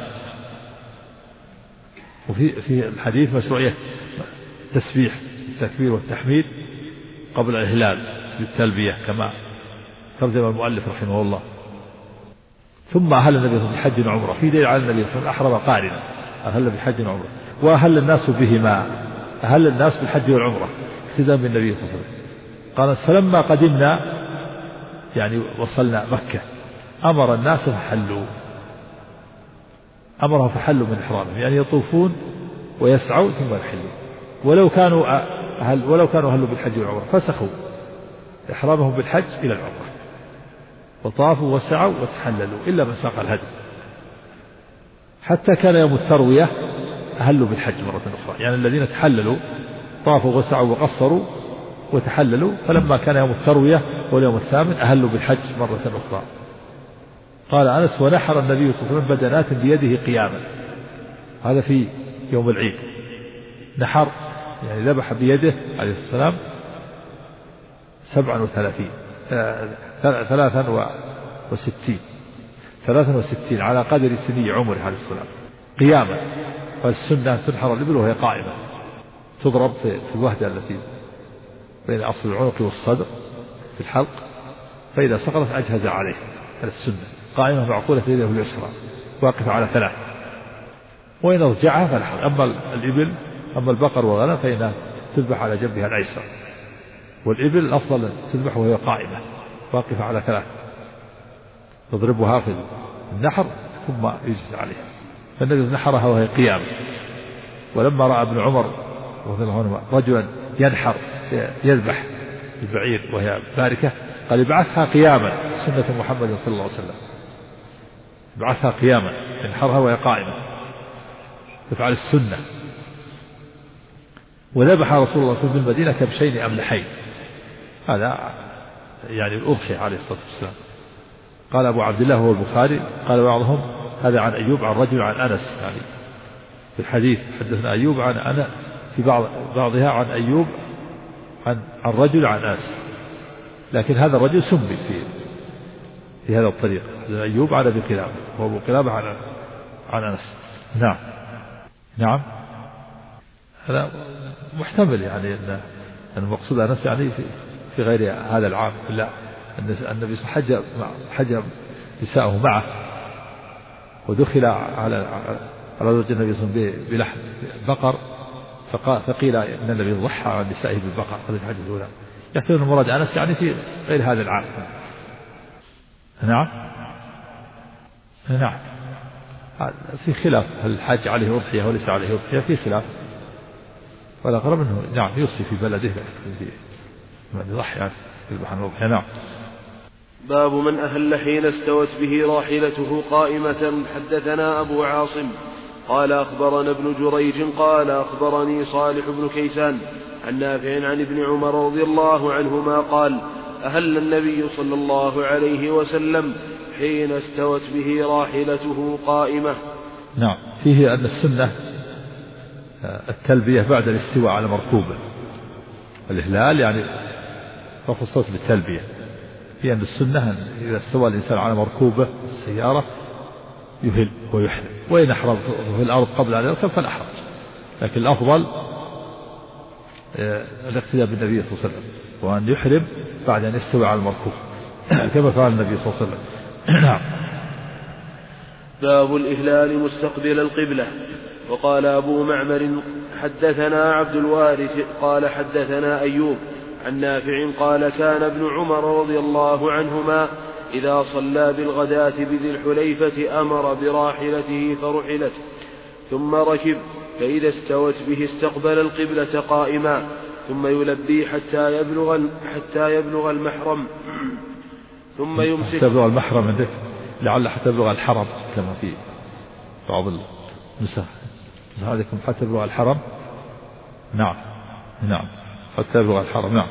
وفي الحديث مشروعية تسبيح التكبير والتحميد قبل الإهلال بالتلبية كما ترجم المؤلف رحمه الله. ثم أهل النبي صلى الله عليه وسلم بحج وعمرة، في دليل على النبي صلى الله عليه وسلم أحرم قارنا، أهل بحج وعمرة، وأهل الناس بهما، أهل الناس بالحج والعمرة اقتداء بالنبي صلى الله عليه وسلم. قال فلما قدمنا يعني وصلنا مكة أمر الناس فحلوا، أمرهم فحلوا من إحرامهم، يعني يطوفون ويسعوا ثم يحلوا. ولو كانوا أهلوا بالحج والعمرة فسخوا إحرامهم بالحج إلى العمرة وطافوا وسعوا وتحللوا إلا من ساق الهدي، حتى كان يوم التروية أهلوا بالحج مرة أخرى. يعني الذين تحللوا طافوا وسعوا وقصروا وتحللوا، فلما كان يوم التروية واليوم الثامن أهلوا بالحج مرة أخرى. قال أنس ونحر النبي صلى الله عليه وسلم بدنات بيده قياما، هذا في يوم العيد. نحر يعني ذبح بيده عليه السلام 63 على قدر سني عمره عليه السلام قياما. فالسنة تنحر الإبل وهي قائمة، تضرب في الوهدة التي بين أصل العنق والصدر في الحلق، فإذا سقطت أجهز عليه. هذا السنة قائمة معقولة في يده اليسرى واقفة على 3، وإن رجعها فلا حرج. أما الإبل أما البقر والغنم فإنها تذبح على جنبها الأيسر، والإبل الأفضل تذبح وهي قائمة واقفة على 3، تضربها في النحر ثم يجلس عليها. فالنبي نحرها وهي قيام ولما رأى ابن عمر رضي الله عنه رجلا يذبح البعير وهي باركة قال ابعثها قياما سنة محمد صلى الله عليه وسلم، ابعثها قياما ينحرها وهي قائمة تفعل السنة. وذبح رسول الله صلى الله عليه وسلم بالمدينة كبشين أملحين، هذا يعني الأضحية عليه الصلاة والسلام. قال أبو عبد الله هو البخاري، قال بعضهم هذا عن أيوب عن رجل عن أنس، يعني في الحديث حدثنا أيوب عن أنا في بعضها عن أيوب عن رجل عن أنس، لكن هذا الرجل سمي في هذا الطريق، أيوب عن أبي قلابة وهو أبو قلابة عن أنس. نعم نعم، هذا محتمل يعني أن المقصود أنس يعني في غير هذا العام، لا النبي حج نساءه معه ودخل على زوج النبي صلى الله عليه وسلم بلحم بقر، فقيل إن النبي ضحى عن نسائه بالبقر، هذه الحج الأولى. يحتمل المراد أنس يعني في غير هذا العام. نعم نعم، في خلاف هل الحج عليه أضحية وليس عليه أضحية، في خلاف، والأقرب منه نعم يوصي في بلده من يضحي يعني يذبح عن الأضحية. نعم. باب من أهل حين استوت به راحلته قائمة. حدثنا أبو عاصم قال أخبرنا ابن جريج قال أخبرني صالح بن كيسان عن نافع عن ابن عمر رضي الله عنهما قال أهل النبي صلى الله عليه وسلم حين استوت به راحلته قائمة. نعم، فيه أن السنة التلبية بعد الاستواء على مركوبه، الإهلال يعني رفع الصوت بالتلبية، في أن السنة إذا استوى الإنسان على مركوبه السيارة يهل ويحرم، وإن أحرم في الأرض قبل أن يركب فلا حرج، لكن الأفضل الاقتداء بالنبي صلى الله عليه وسلم وأن يحرم بعد أن يستوي على المركوب كما فعل النبي صلى الله عليه وسلم. نعم. باب الإهلال مستقبل القبلة. وقال أبو معمر حدثنا عبد الوارث قال حدثنا أيوب عن نافع قال كان ابن عمر رضي الله عنهما إذا صلى بالغداة بذي الحليفة أمر براحلته فرحلت ثم ركب، فإذا استوت به استقبل القبلة قائما ثم يلبي حتى يبلغ المحرم ثم يمسك. حتى يبلغ المحرم عندك لعل حتى يبلغ الحرم كما في بعض النسخ هذكم حتى يبلغ الحرم. نعم نعم، حتى يبلغ الحرم. نعم.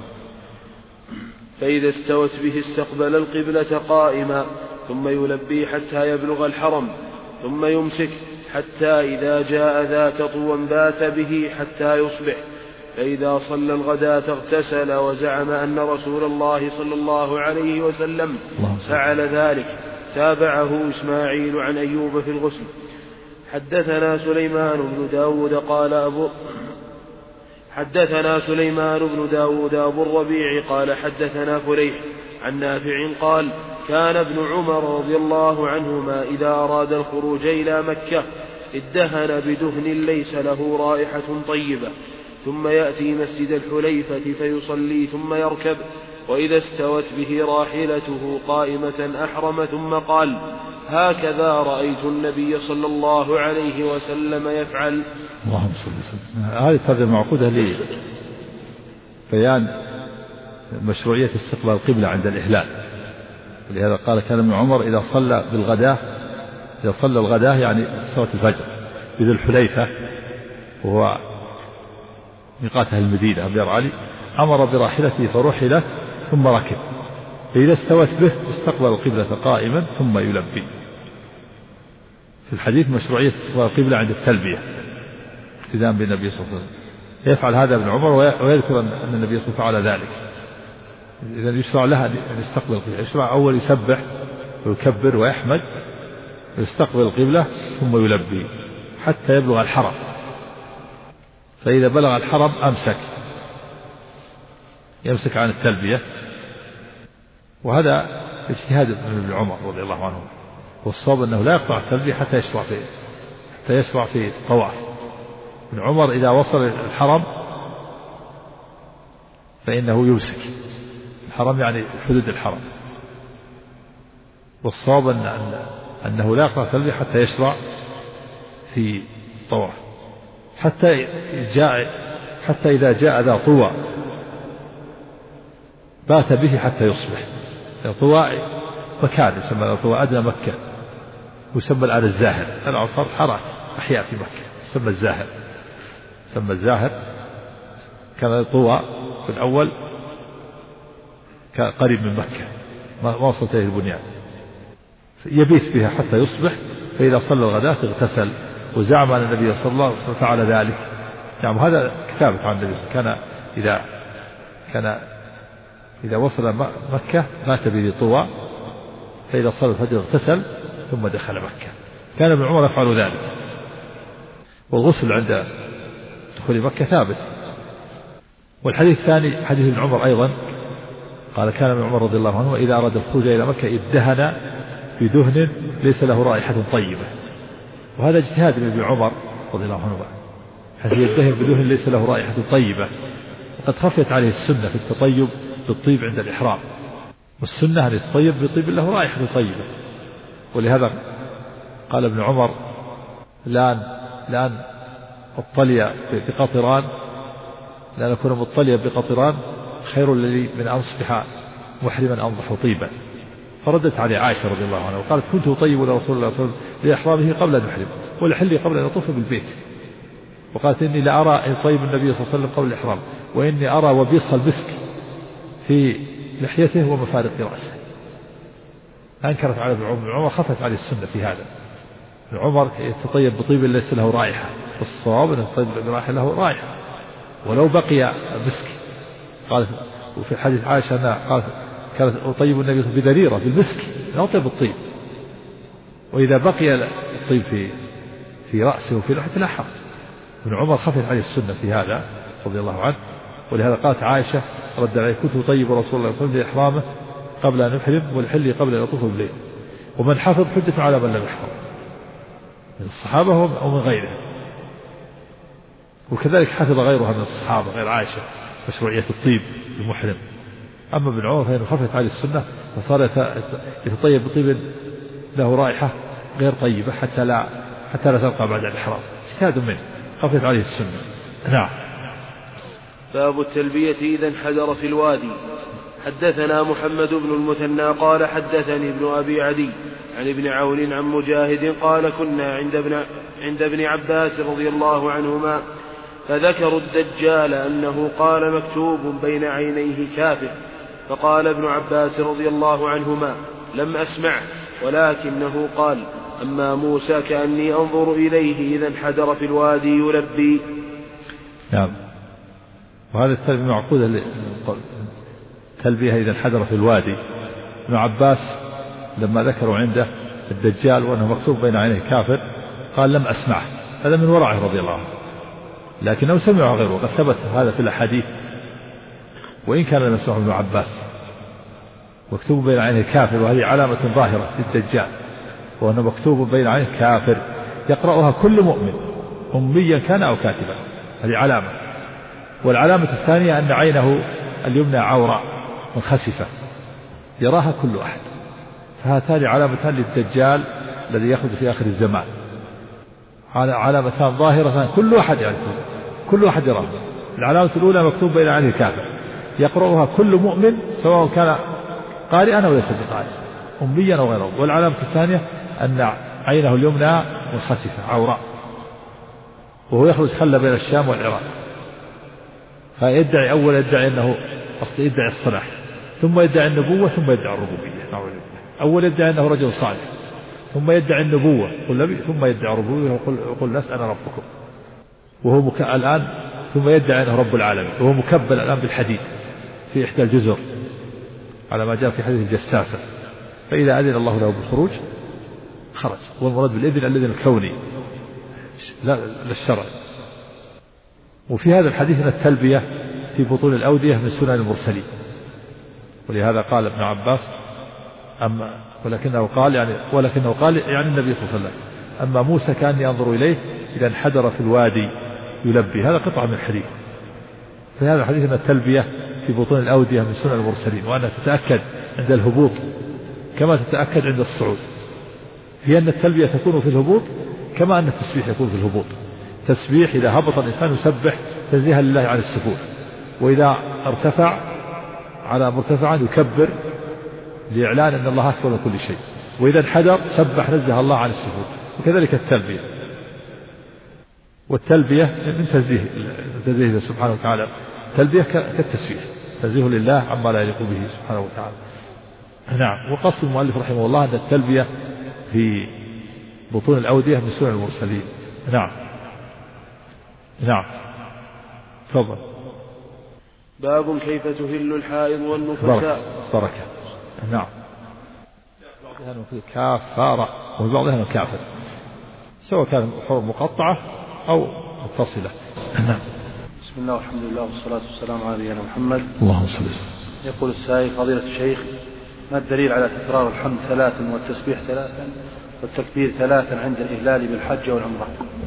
فإذا استوت به استقبل القبلة قائما ثم يلبي حتى يبلغ الحرم ثم يمسك حتى إذا جاء ذاك طوى بات به حتى يصبح، فإذا صلى الغداة اغتسل وزعم أن رسول الله صلى الله عليه وسلم فعل ذلك. تابعه إسماعيل عن أيوب في الغسل. حدثنا سليمان بن داود أبو الربيع قال حدثنا فليح عن نافع قال كان ابن عمر رضي الله عنهما إذا أراد الخروج إلى مكة ادهن بدهن ليس له رائحة طيبة ثم يأتي مسجد الحليفة فيصلي ثم يركب، وإذا استوت به راحلته قائمة أحرم ثم قال هكذا رأيت النبي صلى الله عليه وسلم يفعل. اللهم صل وسلم. هذه الترجمة معقودة لبيان مشروعية استقبال القبلة عند الإهلال، ولهذا قال كان ابن عمر إذا صلى الغداة يعني صلاة الفجر بذي الحليفة وهو ميقات أهل المدينة أبيار علي أمر براحلته فرحلت ثم ركب، فإذا استوت به استقبل القبلة قائما ثم يلبي. في الحديث مشروعية استقبال القبلة عند التلبية اقتداء بالنبي صلى الله عليه وسلم. يفعل هذا ابن عمر ويذكر أن النبي صلى الله عليه وسلم فعل ذلك. إذا يشرع لها أن يستقبل القبلة، يشرع أول يسبح ويكبر ويحمد ويستقبل القبلة ثم يلبي حتى يبلغ الحرم، فإذا بلغ الحرم يمسك عن التلبية. وهذا اجتهاد ابن عمر رضي الله عنه، والصواب أنه لا يقطع التلبية حتى يشرع في الطواف. ابن عمر إذا وصل الحرم فإنه يمسك الحرم يعني حدود الحرم، والصواب أنه لا يقطع التلبية حتى يشرع في الطواف، حتى إذا جاء ذا طوى بات به حتى يصبح. طوى مكان يسمى طوى أدنى مكة، ويسمى الآن الزاهر. الآن صار حارات أحياء في مكة يسمى الزاهر. يسمى الزاهر. كان طوى في الأول كان قريب من مكة ما وصلت إليه البنيان، يبيت بها حتى يصبح، فإذا صلى الغداة اغتسل. وزعم أن النبي صلى الله عليه وسلم فعل ذلك. نعم هذا كتابة عن النبي كان إذا وصل مكة مات به طوى، فإذا صلى الفجر اغتسل ثم دخل مكة. كان ابن عمر يفعل ذلك. والغسل عند دخول مكة ثابت. والحديث الثاني حديث ابن عمر أيضا قال كان ابن عمر رضي الله عنه إذا أراد الخروج إلى مكة ادهن بدهن ليس له رائحة طيبة. وهذا اجتهاد من ابن عمر رضي الله عنه، حيث يدهن بدهن ليس له رائحة طيبة. وقد خفيت عليه السنة في التطيب بالطيب عند الإحرام، والسنة أن يتطيب بطيب له رائحة طيبة. ولهذا قال ابن عمر لأن أطلي بقطران، لأن أكون مطليا بقطران خير لي من أصبح محرما أنضح طيبا. فردت عليه عائشة رضي الله عنها وقالت كنت أطيب لرسول الله صلى الله عليه وسلم لإحرامه قبل أن يحرم ولحلي قبل أن يطوف بالبيت. وقالت إني لا أرى أن يطيب النبي صلى الله عليه وسلم قبل الإحرام، وإني أرى وبيص المسك في لحيته ومفارق رأسه. أنكرت على ابن عمر، خفت عليه السنة في هذا. ابن عمر يتطيب بطيب ليس له رائحة، الصواب أن يتطيب برائحة له رائحة ولو بقي مسك. قالت وفي حديث عائشة أنها قالت كانت أطيب النبي بدريرة بالمسك، لا أطيب الطيب. وإذا بقي الطيب في رأسه وفي لحيته لا حرج. ابن عمر خفت عليه السنة في هذا رضي الله عنه. ولهذا قالت عائشة رد عليه كنت أطيب رسول الله صلى الله عليه وسلم لإحرامه قبل أن يحرم والحل قبل أن يطوف بالليل. ومن حفظ حجة على من لم يحفظ من الصحابة أو من غيرهم. وكذلك حفظ غيرها من الصحابة غير عائشة مشروعية الطيب المحرم. أما ابن عمر فإنه خفت عليه السنة فصار يتطيب بطيب له رائحة غير طيبة حتى لا تلقى بعد الإحرام. اجتهاد منه، خفت عليه السنة. نعم. باب التلبية إذا انحدر في الوادي. حدثنا محمد بن المثنى قال حدثني ابن أبي عدي عن ابن عون عن مجاهد قال كنا عند ابن عباس رضي الله عنهما فذكروا الدجال أنه قال مكتوب بين عينيه كافر، فقال ابن عباس رضي الله عنهما لم أسمع، ولكنه قال أما موسى كأني أنظر إليه إذا انحدر في الوادي يلبي. نعم. وهذا التلبية معقودة تلبية إذا انحدر في الوادي. ابن عباس لما ذكروا عنده الدجال وأنه مكتوب بين عينيه كافر قال لم أسمعه. هذا من ورعه رضي الله عنه، لكنه سمع غيره. قد ثبت هذا في الأحاديث وإن كان لم يسمعه ابن عباس. مكتوب بين عينيه كافر، وهذه علامة ظاهرة للدجال، وأنه مكتوب بين عينيه كافر يقرأها كل مؤمن أميا كان أو كاتبا. هذه علامة. والعلامة الثانية أن عينه اليمنى عوراء منخسفة يراها كل أحد. فهاتان علامتان للدجال الذي يخرج في آخر الزمان، علامتان ظاهرتان كل أحد يعرفها، كل أحد يراها. العلامة الأولى مكتوب بين عينيه كافر يقرأها كل مؤمن سواء كان قارئا أو ليس بقارئ أميا أو غيره. والعلامة الثانية أن عينه اليمنى منخسفة عوراء، وهو يخرج خلى بين الشام والعراق. فيدعي أول يدعي أنه يدعي الصلاح، ثم يدعي النبوة، ثم يدعي الربوبية. أول يدعي أنه رجل صالح، ثم يدعي النبوة ثم يدعي الربوبية ويقول نسأل ربكم، وهو الآن ثم يدعي أنه رب العالمين، وهو مكبل الآن بالحديد في إحدى الجزر على ما جاء في حديث الجساسة. فإذا أذن الله له بالخروج خرج. والمراد بالإذن الإذن الكوني لا للشرع. وفي هذا الحديث أن التلبية في بطون الأودية من سنن المرسلين. ولهذا قال ابن عباس ولكنه قال يعني النبي صلى الله عليه وسلم أما موسى كأني أنظر إليه إذا انحدر في الوادي يلبي. هذا قطعة من الحديث. في هذا الحديث أن التلبية في بطون الأودية من سنن المرسلين، وأنها تتأكد عند الهبوط كما تتأكد عند الصعود. في أن التلبية تكون في الهبوط كما أن التسبيح يكون في الهبوط. التسبيح إذا هبط الإنسان يسبح تنزيها لله عن السفول، وإذا ارتفع على مرتفعا يكبر لإعلان أن الله أكبر من كل شيء، وإذا انحدر سبح نزه الله عن السفول. وكذلك التلبية، والتلبية من تنزيه سبحانه وتعالى. التلبية كالتسبيح، تنزيه لله عما لا يليق به سبحانه وتعالى. نعم. وقصد المؤلف رحمه الله أن التلبية في بطون الأودية من سنن المرسلين. نعم. نعم. تفضل. باب كيف تهل الحائض والنفساء. بركة. نعم. بعضها كافارة وفي بعضها كافر، سواء كان حروف مقطعة أو متصلة. نعم. بسم الله والحمد لله والصلاة والسلام على نبينا محمد. اللهم صل وسلم. يقول السائل: فضيلة الشيخ، ما الدليل على تكرار الحمد 3 والتسبيح 3 والتكبير 3 عند الإهلال بالحج والعمرة؟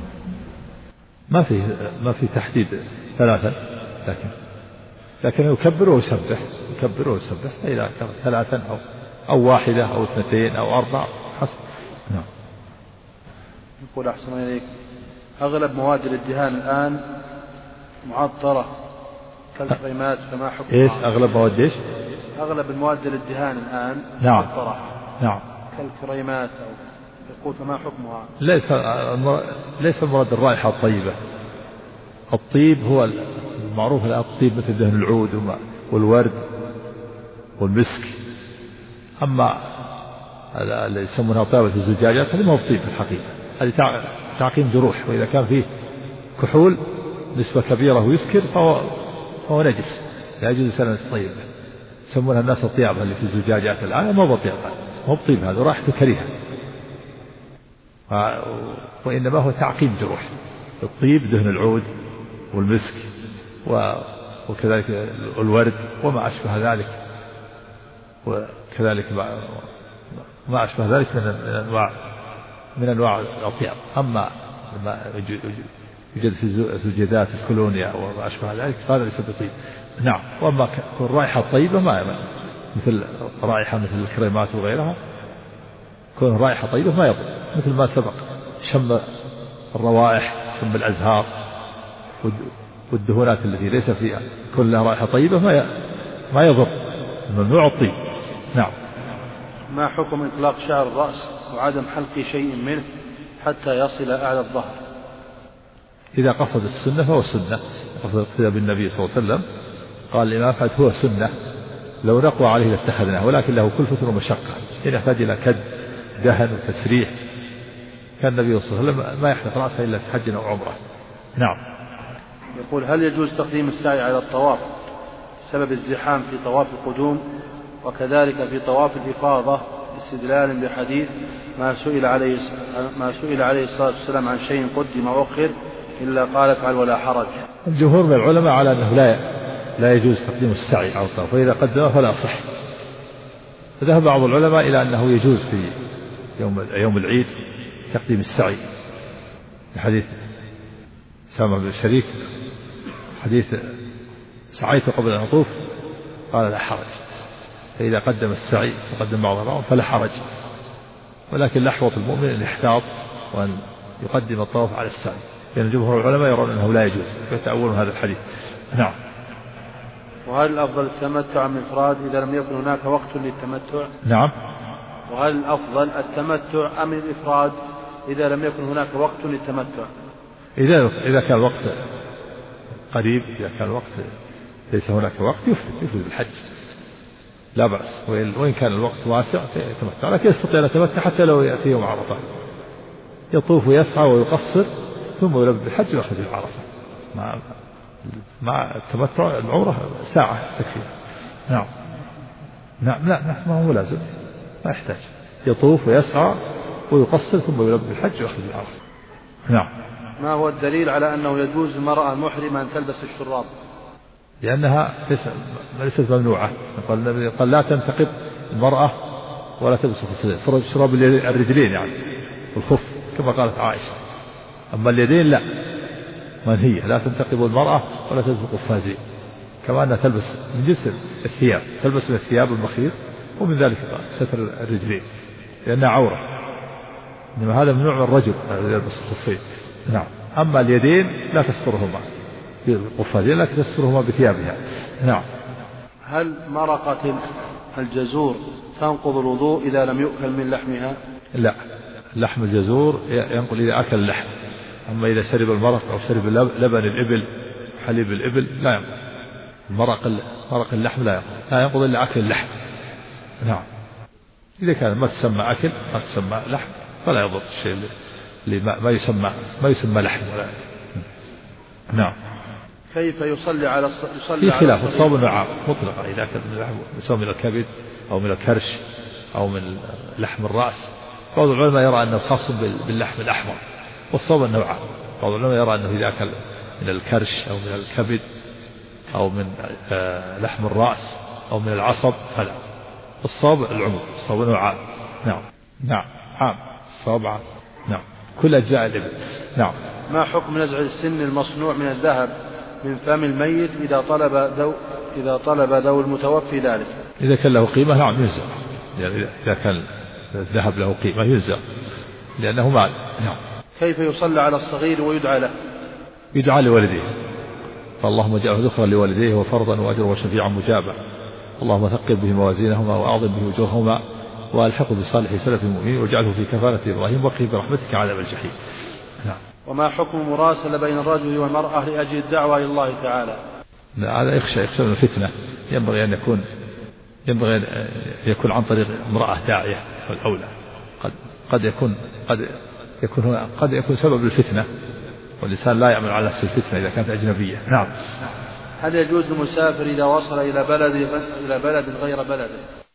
ما في تحديد 3، لكن يكبر ويسبح فإذا كان 3 أو 1 أو 2 أو 4 حسب. نعم. يقول: أحسن إليك، أغلب مواد الادهان الآن معطرة كالكريمات، فما حكمها؟ إيش أغلب مواد إيش؟ أغلب المواد الادهان الآن نعم. معطرة. نعم. كالكريمات، أو يقول فما حكمها؟ ليس المراد الرائحة الطيبة. الطيب هو المعروف الآن، الطيب مثل دهن العود والورد والمسك. أما اللي يسمونها طيبة الزجاجات هذه ما هو طيب في الحقيقة، هذه تعقيم جروح، وإذا كان فيه كحول نسبة كبيرة ويسكر فهو نجس، لا يجوز سنة الطيب. يسمونها الناس الطياب اللي في الزجاجات الآن، ما هو طيب، ما هو طيب، هذا رائحته كريهة، وإنما هو تعقيم جروح. الطيب دهن العود والمسك وكذلك الورد وما أشبه ذلك، وكذلك ما أشبه ذلك من أنواع الأطياب. أما ما يوجد في الزجاجات الكولونيا وما أشبه ذلك فهذا ليس بطيب. نعم. وأما الرائحة الطيبة ما مثل رائحة مثل الكريمات وغيرها، كون رائحة طيبة ما يضر، مثل ما سبق شم الروائح، شم الأزهار والدهونات التي ليس فيها كلها رائحة طيبة ما يضر، ممنوع الطيب. نعم. ما حكم إطلاق شعر الرأس وعدم حلق شيء منه حتى يصل أعلى الظهر؟ إذا قصد السنة فهو سنة، قصد الاقتداء بالنبي صلى الله عليه وسلم قال لما فعل هو سنة، لو نقوى عليه لاتخذناه، ولكن له كلفة ومشقة، إن يحتاج إلى كد دهن وتسريح. كان النبي صلى الله عليه وسلم ما يحلق رأسه إلا في حج أو عمرة. نعم. يقول: هل يجوز تقديم السعي على الطواف بسبب الزحام في طواف القدوم، وكذلك في طواف الإفاضة، استدلالا بحديث ما سئل عليه الصلاة والسلام عن شيء قدم وأخر إلا قال افعل ولا حرج؟ الجمهور من العلماء على أنه لا يجوز تقديم السعي على الطواف، وإذا قدمه فلا صح. فذهب بعض العلماء إلى أنه يجوز في يوم العيد تقديم السعي، حديث سامة بن شريك، حديث سعيت قبل أن أطوف قال لا حرج. فإذا قدم السعي فقدم بعضهم فلا حرج، ولكن الأحوط المؤمن أن يحتاط وأن يقدم الطواف على السعي، لأن جمهور العلماء يرون أنه لا يجوز، فيتأولون هذا الحديث. نعم. وهل الأفضل التمتع من إفراد إذا لم يكن هناك وقت للتمتع؟ نعم. وهل الأفضل التمتع أم الإفراد إذا لم يكن هناك وقت للتمتع؟ إذا كان الوقت قريب، إذا كان الوقت ليس هناك وقت يفرد بالحج لا بأس، وإن كان الوقت واسع يتمتع، لكن يستطيع أن يتمتع حتى لو يأتي يوم عرفة، يطوف ويسعى ويقصر ثم يلبي بالحج ويخرج العرفة. مع التمتع العمرة ساعة تكفي. نعم. نعم. لا ما هو لازم، ما يحتاج، يطوف ويسعى ويقصر ثم يلبي بالحج ويخرج العرفة. نعم. ما هو الدليل على أنه يجوز المرأة المحرمة أن تلبس الشراب؟ لأنها ليست ممنوعة. قال لا تنتقب المرأة ولا تلبس الخفين، فرج شراب الرجلين يعني والخف كما قالت عائشة، أما اليدين لا، منهية، لا تنتقب المرأة ولا تلبس القفازين، كما أنها تلبس من جنس الثياب، تلبس من الثياب المخيط، ومن ذلك ستر الرجلين لأنها عورة، إنما هذا ممنوع من الرجل يلبس الخفين. نعم. أما اليدين لا تسترهما بالقفازين لكن تسترهما بثيابها. نعم. هل مرقة الجزور تنقض الوضوء إذا لم يؤكل من لحمها؟ لا، لحم الجزور ينقض إذا أكل اللحم، أما إذا شرب المرق أو شرب لبن الإبل حليب الإبل لا ينقض. مرق اللحم لا ينقض إلا أكل اللحم. نعم. إذا كان ما تسمى أكل ما تسمى لحم فلا يضر الشيء اللي ما يسمى لحم ولا. نعم. كيف يصلي على في خلاف الصوم نوعان مطلقة، إذا كان اللحم يسمى من الكبد أو من الكرش أو من لحم الرأس. بعض العلماء يرى أنه خاص باللحم الأحمر، والصوم نوعان. بعض العلماء يرى أنه إذا أكل من الكرش أو من الكبد أو من لحم الرأس أو من العصب فلا. الصوم العموم، الصوم نوعان. نعم. نعم عام، الصوم عام. نعم، كل أجزاء الإبل. نعم. ما حكم نزع السن المصنوع من الذهب من فم الميت إذا طلب ذو المتوفي ذلك؟ إذا كان له قيمة نعم ينزع، يعني إذا كان الذهب له قيمة ينزع لأنه مال. نعم. كيف يصلى على الصغير ويدعى له؟ يدعى لوالديه، فاللهم اجعله ذخرا لوالديه وفرضا وأجرا وشفيعا مجابا، اللهم ثقل به موازينهما وأعظم به أجورهما وألحقه بصالح سلف المؤمنين واجعله في كفالة إبراهيم وقه برحمتك عذاب الجحيم. نعم. وما حكم مراسلة بين الرجل والمرأة لأجل الدعوة إلى الله تعالى؟ هذا يخشى من الفتنة، ينبغي أن يكون عن طريق امرأة داعية والأولى. قد يكون سبب الفتنة، والإنسان لا يعمل على نفس الفتنة إذا كانت أجنبية. نعم. هل يجوز للمسافر إذا وصل إلى بلد غير بلده